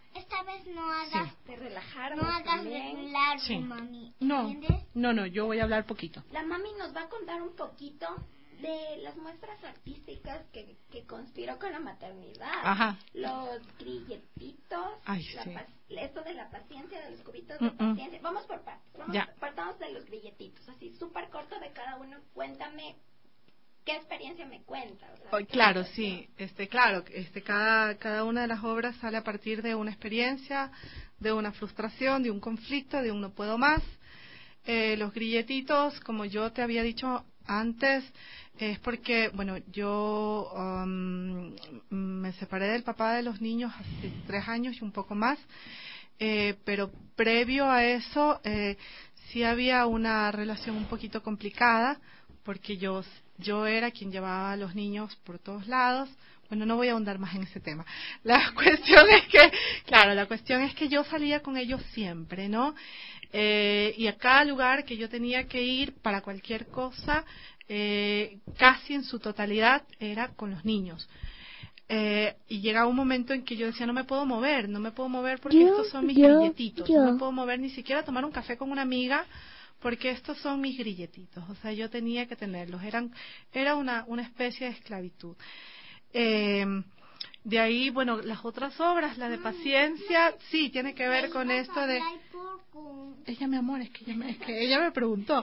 Esta vez no hagas, Sí. De relajar, no hagas también. de largo, Sí. mami. No, ¿Entiendes? no, no, yo voy a hablar poquito. La mami nos va a contar un poquito de las muestras artísticas que, que conspiró con la maternidad. Ajá. Los grilletitos, Ay, la sí. pa- esto de la paciencia, de los cubitos Mm, de mm. paciencia. Vamos por partes. Vamos, Ya. partamos de los grilletitos, así súper corto de cada uno. Cuéntame qué experiencia me cuentas. O sea, Oh, qué claro, situación. sí, este, claro, este, cada, cada una de las obras sale a partir de una experiencia, de una frustración, de un conflicto, de un no puedo más. Eh, los grilletitos, como yo te había dicho antes, es porque, bueno, yo um, me separé del papá de los niños hace tres años y un poco más, eh, pero previo a eso eh, sí había una relación un poquito complicada, porque yo yo era quien llevaba a los niños por todos lados. Bueno, no voy a ahondar más en ese tema. La cuestión es que, claro, la cuestión es que yo salía con ellos siempre, ¿no? Eh, y a cada lugar que yo tenía que ir para cualquier cosa, eh, casi en su totalidad era con los niños. Eh, y llegaba un momento en que yo decía, no me puedo mover, no me puedo mover porque Yo, estos son mis yo, grilletitos, yo. no me puedo mover ni siquiera a tomar un café con una amiga porque estos son mis grilletitos, o sea, yo tenía que tenerlos, eran era una, una especie de esclavitud. Eh, de ahí, bueno, las otras obras, la de paciencia, sí, tiene que ver con esto de... Ella, mi amor, es que ella me, es que ella me preguntó.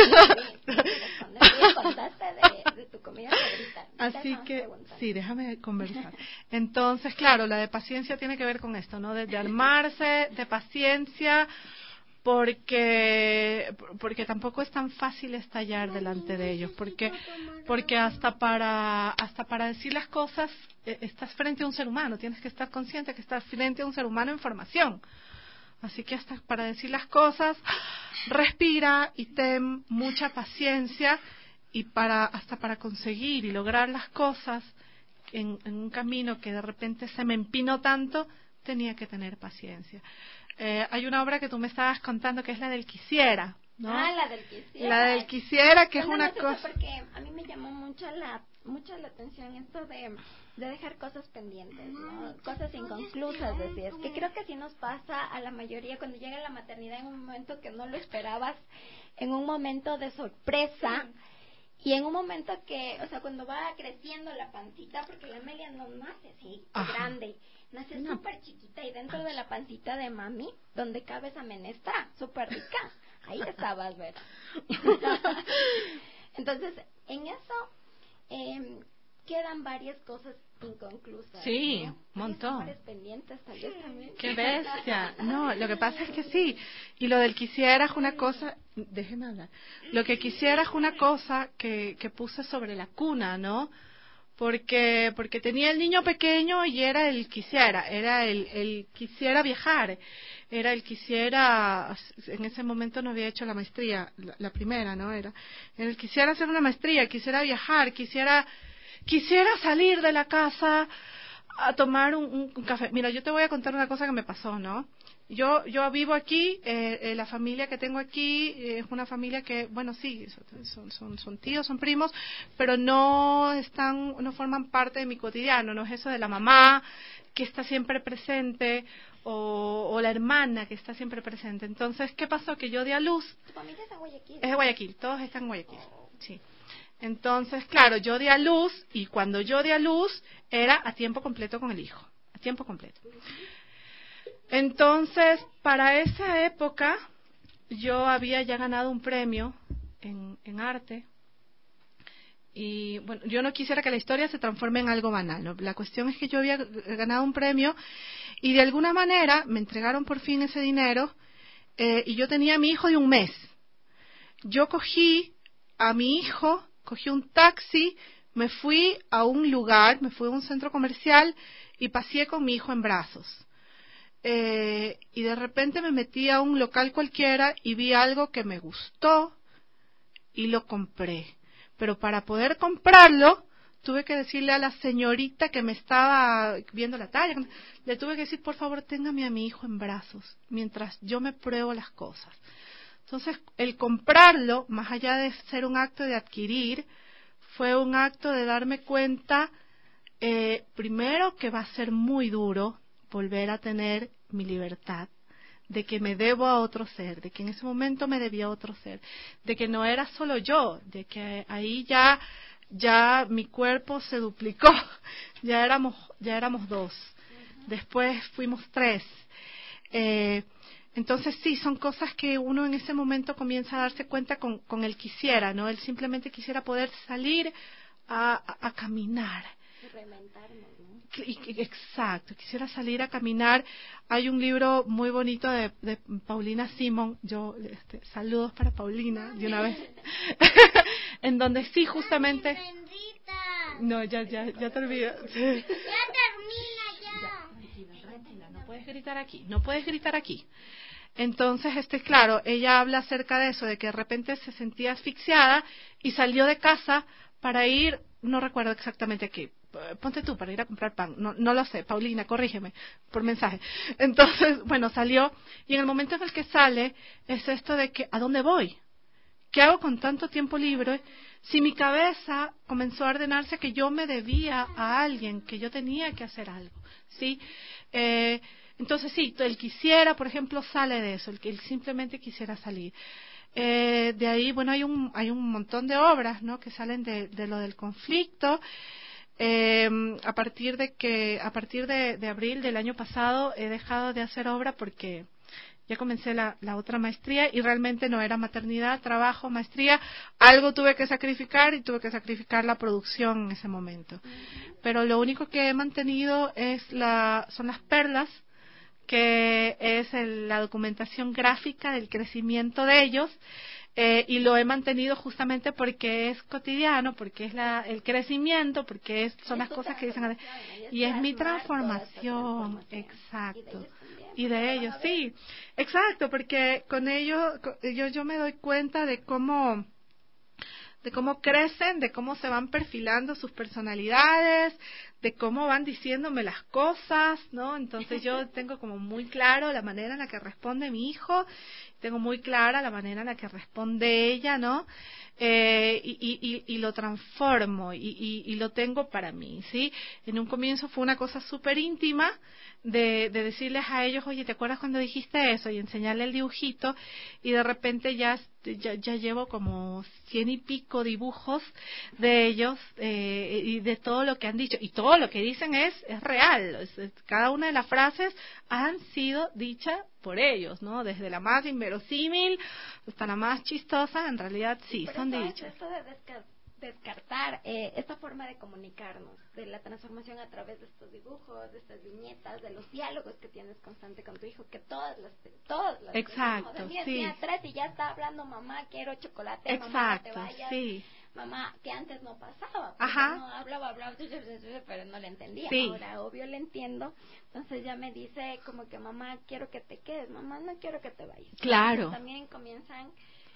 Contaste de, de tu comida favorita. Así Déjame que, preguntar. sí, déjame conversar. Entonces, claro, la de paciencia tiene que ver con esto, ¿no? De, de armarse, de paciencia, porque porque tampoco es tan fácil estallar delante de ellos, porque porque hasta para hasta para decir las cosas eh, estás frente a un ser humano, tienes que estar consciente que estás frente a un ser humano en formación. Así que hasta para decir las cosas, respira y ten mucha paciencia, y para hasta para conseguir y lograr las cosas en, en un camino que de repente se me empinó tanto, tenía que tener paciencia. Eh, hay una obra que tú me estabas contando que es la del quisiera, ¿no? Ah, la del quisiera. La del quisiera, que es Cuéntanos una eso, cosa... porque a mí me llamó mucho la mucho la atención esto de, de dejar cosas pendientes, ¿no? Cosas inconclusas, decías, que creo que sí nos pasa a la mayoría cuando llega la maternidad en un momento que no lo esperabas, en un momento de sorpresa. Y en un momento que, o sea, cuando va creciendo la pancita, porque la Amelia no nace así, Ajá. grande, nace No. súper chiquita, y dentro de la pancita de mami, donde cabe esa menestra, súper rica, ahí estabas, ¿ver? Entonces, en eso eh, quedan varias cosas inconclusas. Sí, ¿no? un montón. Varios amores pendientes, tal vez también. ¡Qué bestia! No, lo que pasa es que sí. Y lo del quisiera es una cosa... Déjeme hablar. Lo que quisiera es una cosa que, que puse sobre la cuna, ¿no? Porque porque tenía el niño pequeño y era el quisiera, era el, el quisiera viajar, era el quisiera... En ese momento no había hecho la maestría, la, la primera, ¿no? Era el quisiera hacer una maestría, quisiera viajar, quisiera... Quisiera salir de la casa a tomar un, un, un café. Mira, yo te voy a contar una cosa que me pasó, ¿no? Yo yo vivo aquí, eh, eh, la familia que tengo aquí eh, es una familia que, bueno, sí, son, son, son tíos, son primos, pero no están, no forman parte de mi cotidiano, no es eso de la mamá que está siempre presente o, o la hermana que está siempre presente. Entonces, ¿qué pasó? Que yo di a luz. ¿Tu familia es de Guayaquil? Es de Guayaquil, todos están en Guayaquil, sí. Entonces, claro, yo di a luz, y cuando yo di a luz era a tiempo completo con el hijo, a tiempo completo. Entonces, para esa época, yo había ya ganado un premio en, en arte, y bueno, yo no quisiera que la historia se transforme en algo banal, ¿no? La cuestión es que yo había ganado un premio, y de alguna manera me entregaron por fin ese dinero, eh, y yo tenía a mi hijo de un mes. Yo cogí a mi hijo, cogí un taxi, me fui a un lugar, me fui a un centro comercial y paseé con mi hijo en brazos. Eh, y de repente me metí a un local cualquiera y vi algo que me gustó y lo compré. Pero para poder comprarlo, tuve que decirle a la señorita que me estaba viendo la talla, le tuve que decir, por favor, téngame a mi hijo en brazos mientras yo me pruebo las cosas. Entonces, el comprarlo, más allá de ser un acto de adquirir, fue un acto de darme cuenta, eh, primero, que va a ser muy duro, volver a tener mi libertad, de que me debo a otro ser, de que en ese momento me debía a otro ser, de que no era solo yo, de que ahí ya ya mi cuerpo se duplicó, ya éramos ya éramos dos, después fuimos tres. Eh, entonces sí, son cosas que uno en ese momento comienza a darse cuenta con, con el quisiera, ¿no? Él simplemente quisiera poder salir a, a, a caminar. Reinventarnos, ¿no? Exacto, quisiera salir a caminar. Hay un libro muy bonito de, de Paulina Simon, yo este, saludos para Paulina de una vez, en donde sí justamente... No, ya, ya, ya te olvido. Ya termina, ya. ya. Tranquila, tranquila, no puedes gritar aquí, no puedes gritar aquí. Entonces, este, claro, ella habla acerca de eso, de que de repente se sentía asfixiada y salió de casa para ir, no recuerdo exactamente a qué, ponte tú, para ir a comprar pan, no, no lo sé, Paulina, corrígeme por mensaje. Entonces, bueno, salió y en el momento en el que sale es esto de que, ¿a dónde voy? ¿Qué hago con tanto tiempo libre? Si mi cabeza comenzó a ordenarse que yo me debía a alguien, que yo tenía que hacer algo, ¿sí? Eh, entonces sí, el quisiera, por ejemplo, sale de eso, el que él simplemente quisiera salir. Eh, de ahí, bueno, hay un hay un montón de obras, ¿no?, que salen de, de lo del conflicto. Eh, a partir de que a partir de, de abril del año pasado he dejado de hacer obra porque ya comencé la, la otra maestría y realmente no era maternidad, trabajo, maestría, algo tuve que sacrificar y tuve que sacrificar la producción en ese momento. Pero lo único que he mantenido es la son las perlas, que es el, la documentación gráfica del crecimiento de ellos, eh, y lo he mantenido justamente porque es cotidiano, porque es la, el crecimiento, porque es, son las cosas que dicen, y es mi transformación, exacto, y de ellos, sí, exacto, porque con ellos, yo, yo me doy cuenta de cómo de cómo crecen, de cómo se van perfilando sus personalidades, de cómo van diciéndome las cosas, ¿no? Entonces yo tengo como muy claro la manera en la que responde mi hijo, tengo muy clara la manera en la que responde ella, ¿no? Eh, y, y, y lo transformo y, y, y lo tengo para mí, ¿sí? En un comienzo fue una cosa súper íntima de, de decirles a ellos, oye, ¿te acuerdas cuando dijiste eso? Y enseñarle el dibujito, y de repente ya, ya, ya llevo como cien y pico dibujos de ellos, eh, y de todo lo que han dicho, y todo lo que dicen es, es real, es, es, cada una de las frases han sido dichas por ellos, ¿no? Desde la más inverosímil hasta la más chistosa, en realidad sí, son dichas. Esto de desca descartar eh, esta forma de comunicarnos, de la transformación a través de estos dibujos, de estas viñetas, de los diálogos que tienes constante con tu hijo, que todas las, todas las exacto, tenemos. Mira, sí. Tiene tres y ya está hablando, mamá, quiero chocolate, exacto, mamá, no te vayas. Sí. Mamá, que antes no pasaba, Ajá. no hablaba, hablaba, pero no le entendía. Sí. Ahora, obvio, le entiendo. Entonces ya me dice como que, mamá, quiero que te quedes, mamá, no quiero que te vayas. Claro. Entonces, también comienzan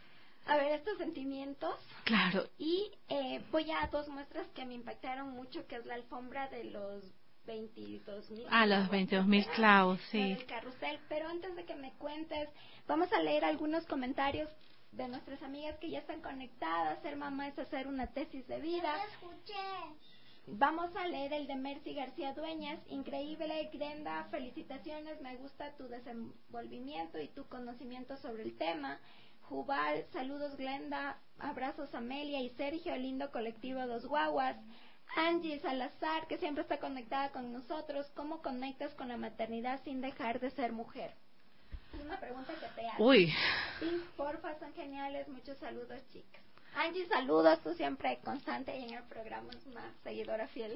a ver estos sentimientos. Claro. Y eh, voy a dos muestras que me impactaron mucho, que es la alfombra de los veintidós mil. Ah, los veintidós mil clavos, sí. El carrusel. Pero antes de que me cuentes, vamos a leer algunos comentarios de nuestras amigas que ya están conectadas. Ser mamá es hacer una tesis de vida. Yo escuché. Vamos a leer el de Mercy García Dueñas. Increíble, Glenda, felicitaciones, me gusta tu desenvolvimiento y tu conocimiento sobre el tema. Jubal, saludos Glenda, abrazos Amelia y Sergio, lindo colectivo Dos Guaguas. Angie Salazar, que siempre está conectada con nosotros, ¿cómo conectas con la maternidad sin dejar de ser mujer? Una pregunta que te hago. Uy. Sí, porfa, son geniales, muchos saludos, chicas. Angie, saludos, tú siempre constante y en el programa es una seguidora fiel.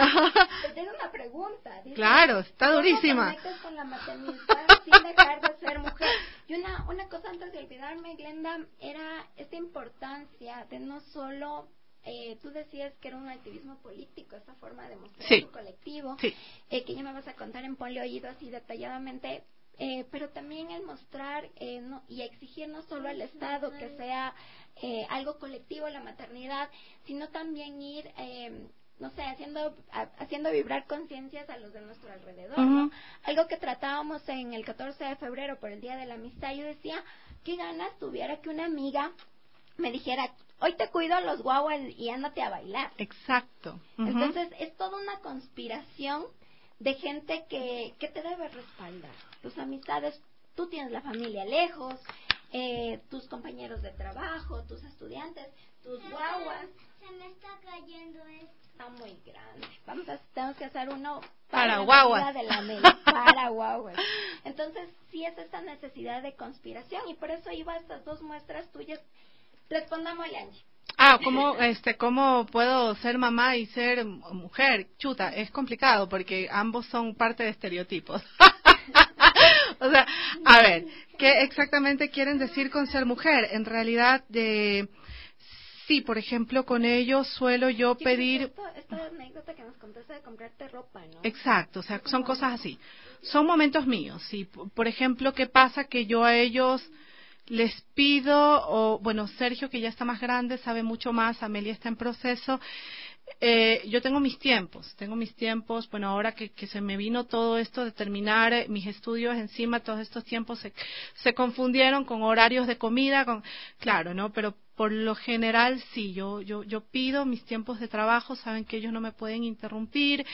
Pero tiene una pregunta. Dice, claro, está durísima. ¿Cómo conectas con la maternidad sin dejar de ser mujer? Y una, una cosa antes de olvidarme, Glenda, era esta importancia de no solo... Eh, tú decías que era un activismo político, esta forma de mostrar sí. tu colectivo, sí. eh, que ya me vas a contar en Ponle Oído así detalladamente, eh, pero también el mostrar eh, no, y exigir no solo al Estado que sea eh, algo colectivo la maternidad, sino también ir, eh, no sé, haciendo a, haciendo vibrar conciencias a los de nuestro alrededor, uh-huh. ¿no? Algo que tratábamos en el catorce de febrero por el Día de la Amistad, yo decía, qué ganas tuviera que una amiga me dijera, hoy te cuido a los guaguas y ándate a bailar. Exacto. Uh-huh. Entonces, es toda una conspiración de gente que, que te debe respaldar. Tus amistades, tú tienes la familia lejos, eh, tus compañeros de trabajo, tus estudiantes, tus guaguas. Se me está cayendo esto. Está muy grande. Vamos a, tenemos que hacer uno para, para guaguas. De la media, para guaguas. Entonces, sí es esta necesidad de conspiración y por eso iba a estas dos muestras tuyas. Respondámosle, Angie. Ah, ¿cómo, este, ¿cómo puedo ser mamá y ser mujer? Chuta, es complicado porque ambos son parte de estereotipos. O sea, a ver, ¿qué exactamente quieren decir con ser mujer? En realidad, de... Sí, por ejemplo, con ellos suelo yo pedir... Esto, esta anécdota que nos contaste de comprarte ropa, ¿no? Exacto, o sea, son cosas así. Son momentos míos, sí. Por ejemplo, ¿qué pasa? Que yo a ellos les pido, o bueno, Sergio, que ya está más grande, sabe mucho más, Amelia está en proceso. Eh, yo tengo mis tiempos, tengo mis tiempos, bueno, ahora que, que se me vino todo esto de terminar eh, mis estudios encima, todos estos tiempos se, se confundieron con horarios de comida, con, claro, ¿no? Pero por lo general sí, yo, yo, yo pido mis tiempos de trabajo, saben que ellos no me pueden interrumpir,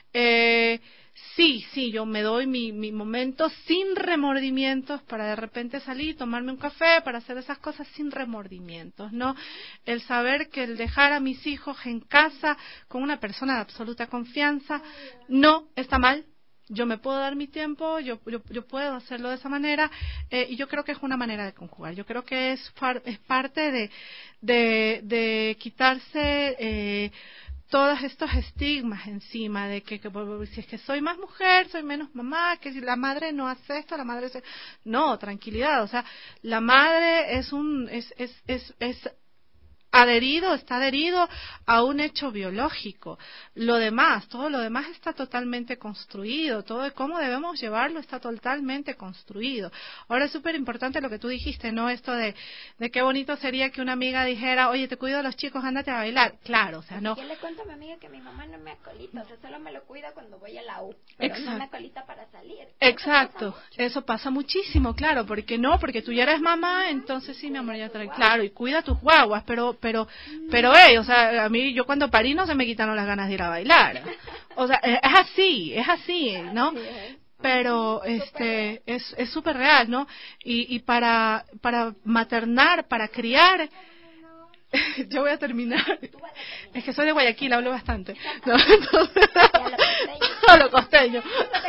eh, sí, sí, yo me doy mi, mi momento sin remordimientos para de repente salir, tomarme un café, para hacer esas cosas sin remordimientos, ¿no? El saber que el dejar a mis hijos en casa con una persona de absoluta confianza no está mal. Yo me puedo dar mi tiempo, yo, yo, yo puedo hacerlo de esa manera, eh, y yo creo que es una manera de conjugar. Yo creo que es, far, es parte de, de, de quitarse eh, todos estos estigmas encima de que, que si es que soy más mujer, soy menos mamá, que si la madre no hace esto, la madre se... No, tranquilidad, o sea, la madre es un... es, es, es, es adherido, está adherido a un hecho biológico. Lo demás, todo lo demás está totalmente construido, todo de cómo debemos llevarlo está totalmente construido. Ahora es súper importante lo que tú dijiste, ¿no? Esto de, de qué bonito sería que una amiga dijera, oye, te cuido a los chicos, ándate a bailar. Claro, o sea, no. Yo le cuento a mi amiga que mi mamá no me acolita, o sea, solo me lo cuida cuando voy a la U, pero Exacto. no me acolita para salir. Exacto, eso pasa, eso pasa muchísimo, claro, porque no, porque tú ya eres mamá, entonces sí, mi amor, ya trae, claro, y cuida tus guaguas, pero pero pero eh, o sea, a mí yo cuando parí no se me quitaron las ganas de ir a bailar. O sea, es así, es así, ¿no? Pero este es es súper real, ¿no? Y y para para maternar, para criar, yo voy a terminar. Es que soy de Guayaquil, hablo bastante. No, entonces, a lo costeño.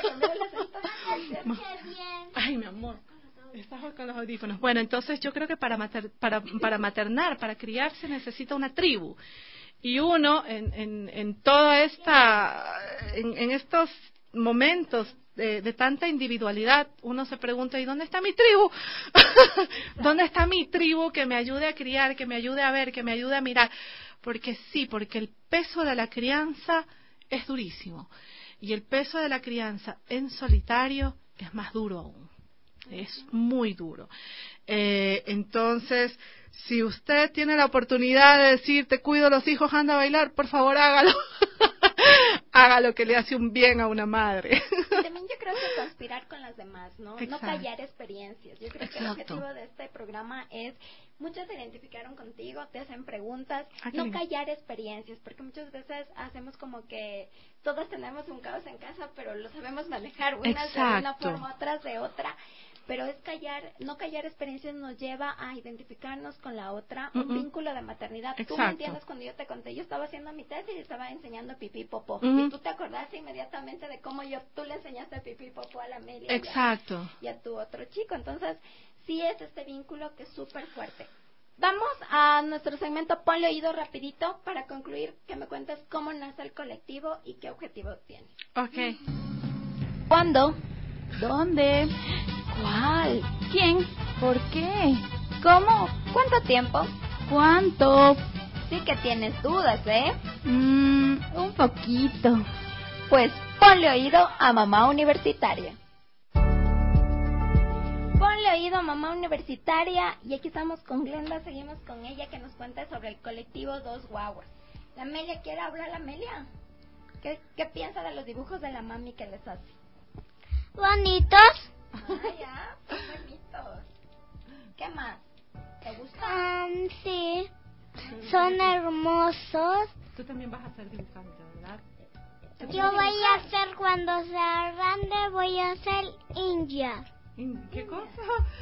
Ay, mi amor. Estás con los audífonos. Bueno, entonces yo creo que para, mater, para, para maternar, para criar, se necesita una tribu. Y uno, en, en, en toda esta, en, en estos momentos de, de tanta individualidad, uno se pregunta, ¿y dónde está mi tribu? ¿Dónde está mi tribu que me ayude a criar, que me ayude a ver, que me ayude a mirar? Porque sí, porque el peso de la crianza es durísimo. Y el peso de la crianza en solitario es más duro aún. Es muy duro. Eh, entonces, si usted tiene la oportunidad de decir, te cuido los hijos, anda a bailar, por favor hágalo. Hágalo, que le hace un bien a una madre. Y también yo creo que conspirar con las demás, ¿no? Exacto. No callar experiencias. Yo creo Exacto. que el objetivo de este programa es, muchos se identificaron contigo, te hacen preguntas, ah, no lindo. callar experiencias, porque muchas veces hacemos como que todos tenemos un caos en casa, pero lo sabemos manejar, unas de una forma, otras de otra. Pero es callar, no callar experiencias nos lleva a identificarnos con la otra, un uh-uh. vínculo de maternidad. Exacto. Tú me entiendes cuando yo te conté, yo estaba haciendo mi tesis y estaba enseñando pipí popó. Uh-huh. Y tú te acordaste inmediatamente de cómo yo tú le enseñaste pipí popó a la Amelia. Exacto. Y a, y a tu otro chico. Entonces, sí es este vínculo que es súper fuerte. Vamos a nuestro segmento Ponle Oído rapidito para concluir, que me cuentes cómo nace el colectivo y qué objetivo tiene. Ok. ¿Cuándo? ¿Dónde? ¿Cuál? ¿Quién? ¿Por qué? ¿Cómo? ¿Cuánto tiempo? ¿Cuánto? Sí que tienes dudas, ¿eh? Mm, un poquito. Pues ponle oído a Mamá Universitaria. Ponle oído a Mamá Universitaria. Y aquí estamos con Glenda, seguimos con ella que nos cuenta sobre el colectivo Dos Guaguas. ¿La Amelia quiere hablar, la Amelia? ¿Qué, ¿Qué piensa de los dibujos de la mami que les hace? Bonitos. Ah, ya, son bonitos. ¿Qué más? ¿Te gusta? Um, sí, son hermosos. Tú también vas a ser dibujante, ¿verdad? Yo voy a ser, cuando sea grande, voy a ser India. ¿Qué cosa?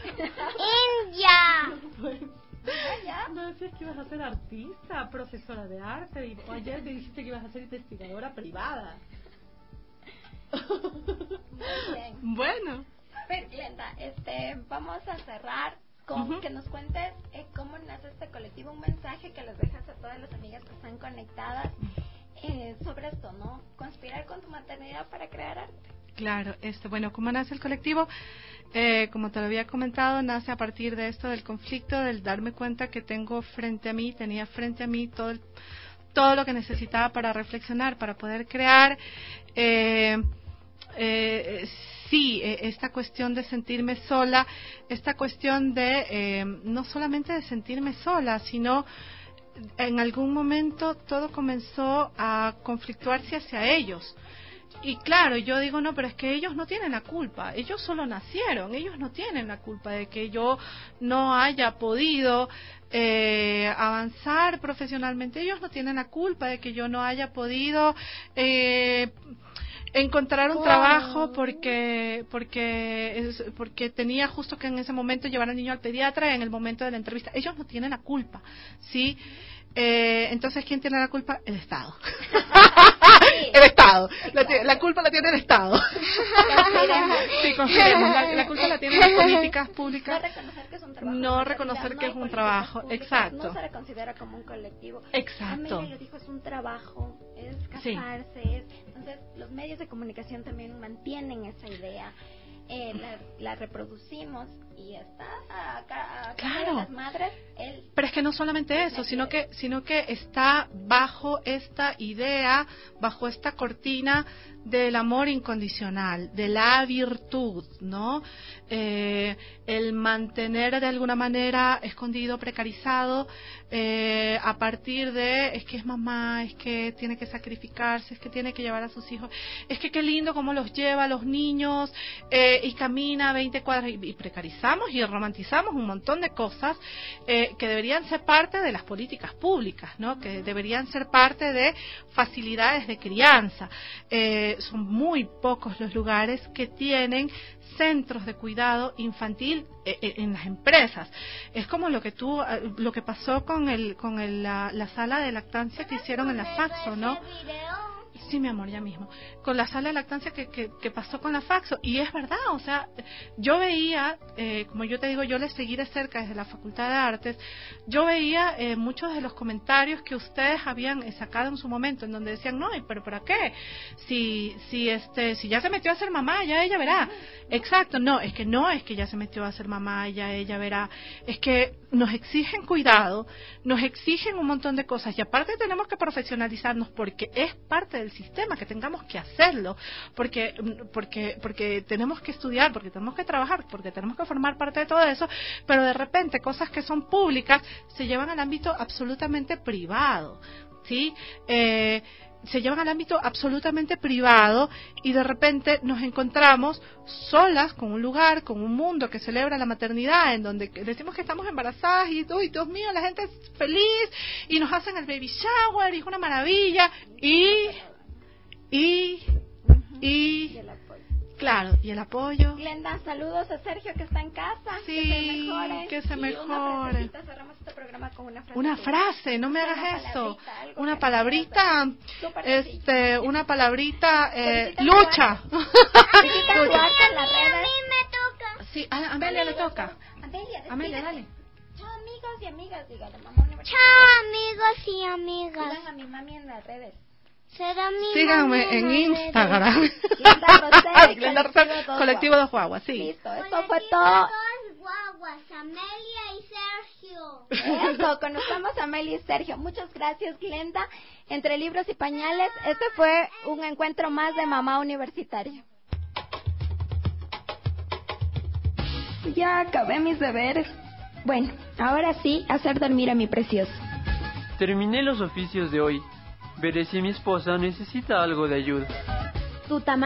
India. No decías que ibas a ser artista, profesora de arte, y ayer me dijiste que ibas a ser investigadora privada. Muy bien. Bueno. A ver, Glenda, este, vamos a cerrar con uh-huh. que nos cuentes eh, cómo nace este colectivo, un mensaje que les dejas a todas las amigas que están conectadas eh, sobre esto, ¿no? Conspirar con tu maternidad para crear arte. Claro, este, bueno, ¿cómo nace el colectivo? Eh, como te lo había comentado, nace a partir de esto del conflicto, del darme cuenta que tengo frente a mí, tenía frente a mí todo el, todo lo que necesitaba para reflexionar, para poder crear. Eh, eh, sí, eh, esta cuestión de sentirme sola, esta cuestión de eh, no solamente de sentirme sola, sino en algún momento todo comenzó a conflictuarse hacia ellos. Y claro, yo digo, no, pero es que ellos no tienen la culpa, ellos solo nacieron, ellos no tienen la culpa de que yo no haya podido eh, avanzar profesionalmente, ellos no tienen la culpa de que yo no haya podido eh, encontrar un trabajo porque porque es, porque tenía justo que en ese momento llevar al niño al pediatra en el momento de la entrevista. Ellos no tienen la culpa, ¿sí? Eh, entonces, ¿quién tiene la culpa? El Estado. Sí, el Estado. La, la culpa la tiene el Estado. Sí, confiemos. La, la culpa la tienen las políticas públicas. No reconocer que es un trabajo. No reconocer no que es un trabajo. Públicas, exacto. No se le considera como un colectivo. Exacto. Amelia lo dijo, es un trabajo, es casarse. Sí. Es, entonces, los medios de comunicación también mantienen esa idea. Eh, la, la reproducimos y está acá, acá claro. de las madres. El, Pero es que no solamente eso, sino que, sino que está bajo esta idea, bajo esta cortina del amor incondicional, de la virtud, ¿no? Eh, el mantener de alguna manera escondido, precarizado, eh, a partir de, es que es mamá, es que tiene que sacrificarse, es que tiene que llevar a sus hijos, es que qué lindo cómo los lleva a los niños, eh, y camina veinte cuadras, y, y precarizamos y romantizamos un montón de cosas eh, que deberían ser parte de las políticas públicas, ¿no? Que deberían ser parte de facilidades de crianza. Eh, son muy pocos los lugares que tienen centros de cuidado infantil eh, en las empresas. Es como lo que tú, lo que pasó con el, con el, la, la sala de lactancia que hicieron en la Faxo, ¿no? Sí, mi amor, ya mismo. Con la sala de lactancia que, que, que pasó con la Faxo. Y es verdad, o sea, yo veía, eh, como yo te digo, yo les seguí de cerca desde la Facultad de Artes, yo veía eh, muchos de los comentarios que ustedes habían eh, sacado en su momento, en donde decían, no, pero ¿para qué? Si, si, este, si ya se metió a ser mamá, ya ella verá. Exacto, no, es que no es que ya se metió a ser mamá, ya ella verá. Es que nos exigen cuidado, nos exigen un montón de cosas y aparte tenemos que profesionalizarnos porque es parte del sistema que tengamos que hacerlo, porque porque porque tenemos que estudiar, porque tenemos que trabajar, porque tenemos que formar parte de todo eso, pero de repente cosas que son públicas se llevan al ámbito absolutamente privado, ¿sí? Eh, se llevan al ámbito absolutamente privado y de repente nos encontramos solas con un lugar, con un mundo que celebra la maternidad, en donde decimos que estamos embarazadas y, uy, Dios mío, la gente es feliz y nos hacen el baby shower y es una maravilla y y y claro, y el apoyo. Glenda, saludos a Sergio que está en casa. Sí, que se mejore. Que se y mejore. Una cerramos este programa con una frase. Una frase, no me hagas eso. Una palabrita, este, una palabrita, eh, lucha. Lucha. A mí me toca. Sí, a Amelia le toca. Amelia, Amelia, dale. Chao amigos y amigas, dígale, mamá. Chao amigos y amigas. Sigan a mi mami en las redes. Síganme en Instagram. Glenda Rosé, Glenda Rosé, Colectivo Dos Guaguas, sí. Listo, esto fue todo. Dos Guaguas, Amelia y Sergio. Eso, conozcamos a Amelia y Sergio. Muchas gracias, Glenda. Entre libros y pañales, este fue un encuentro más de Mamá Universitaria. Ya acabé mis deberes. Bueno, ahora sí, hacer dormir a mi precioso. Terminé los oficios de hoy. Veré si mi esposa necesita algo de ayuda. Tu tamaño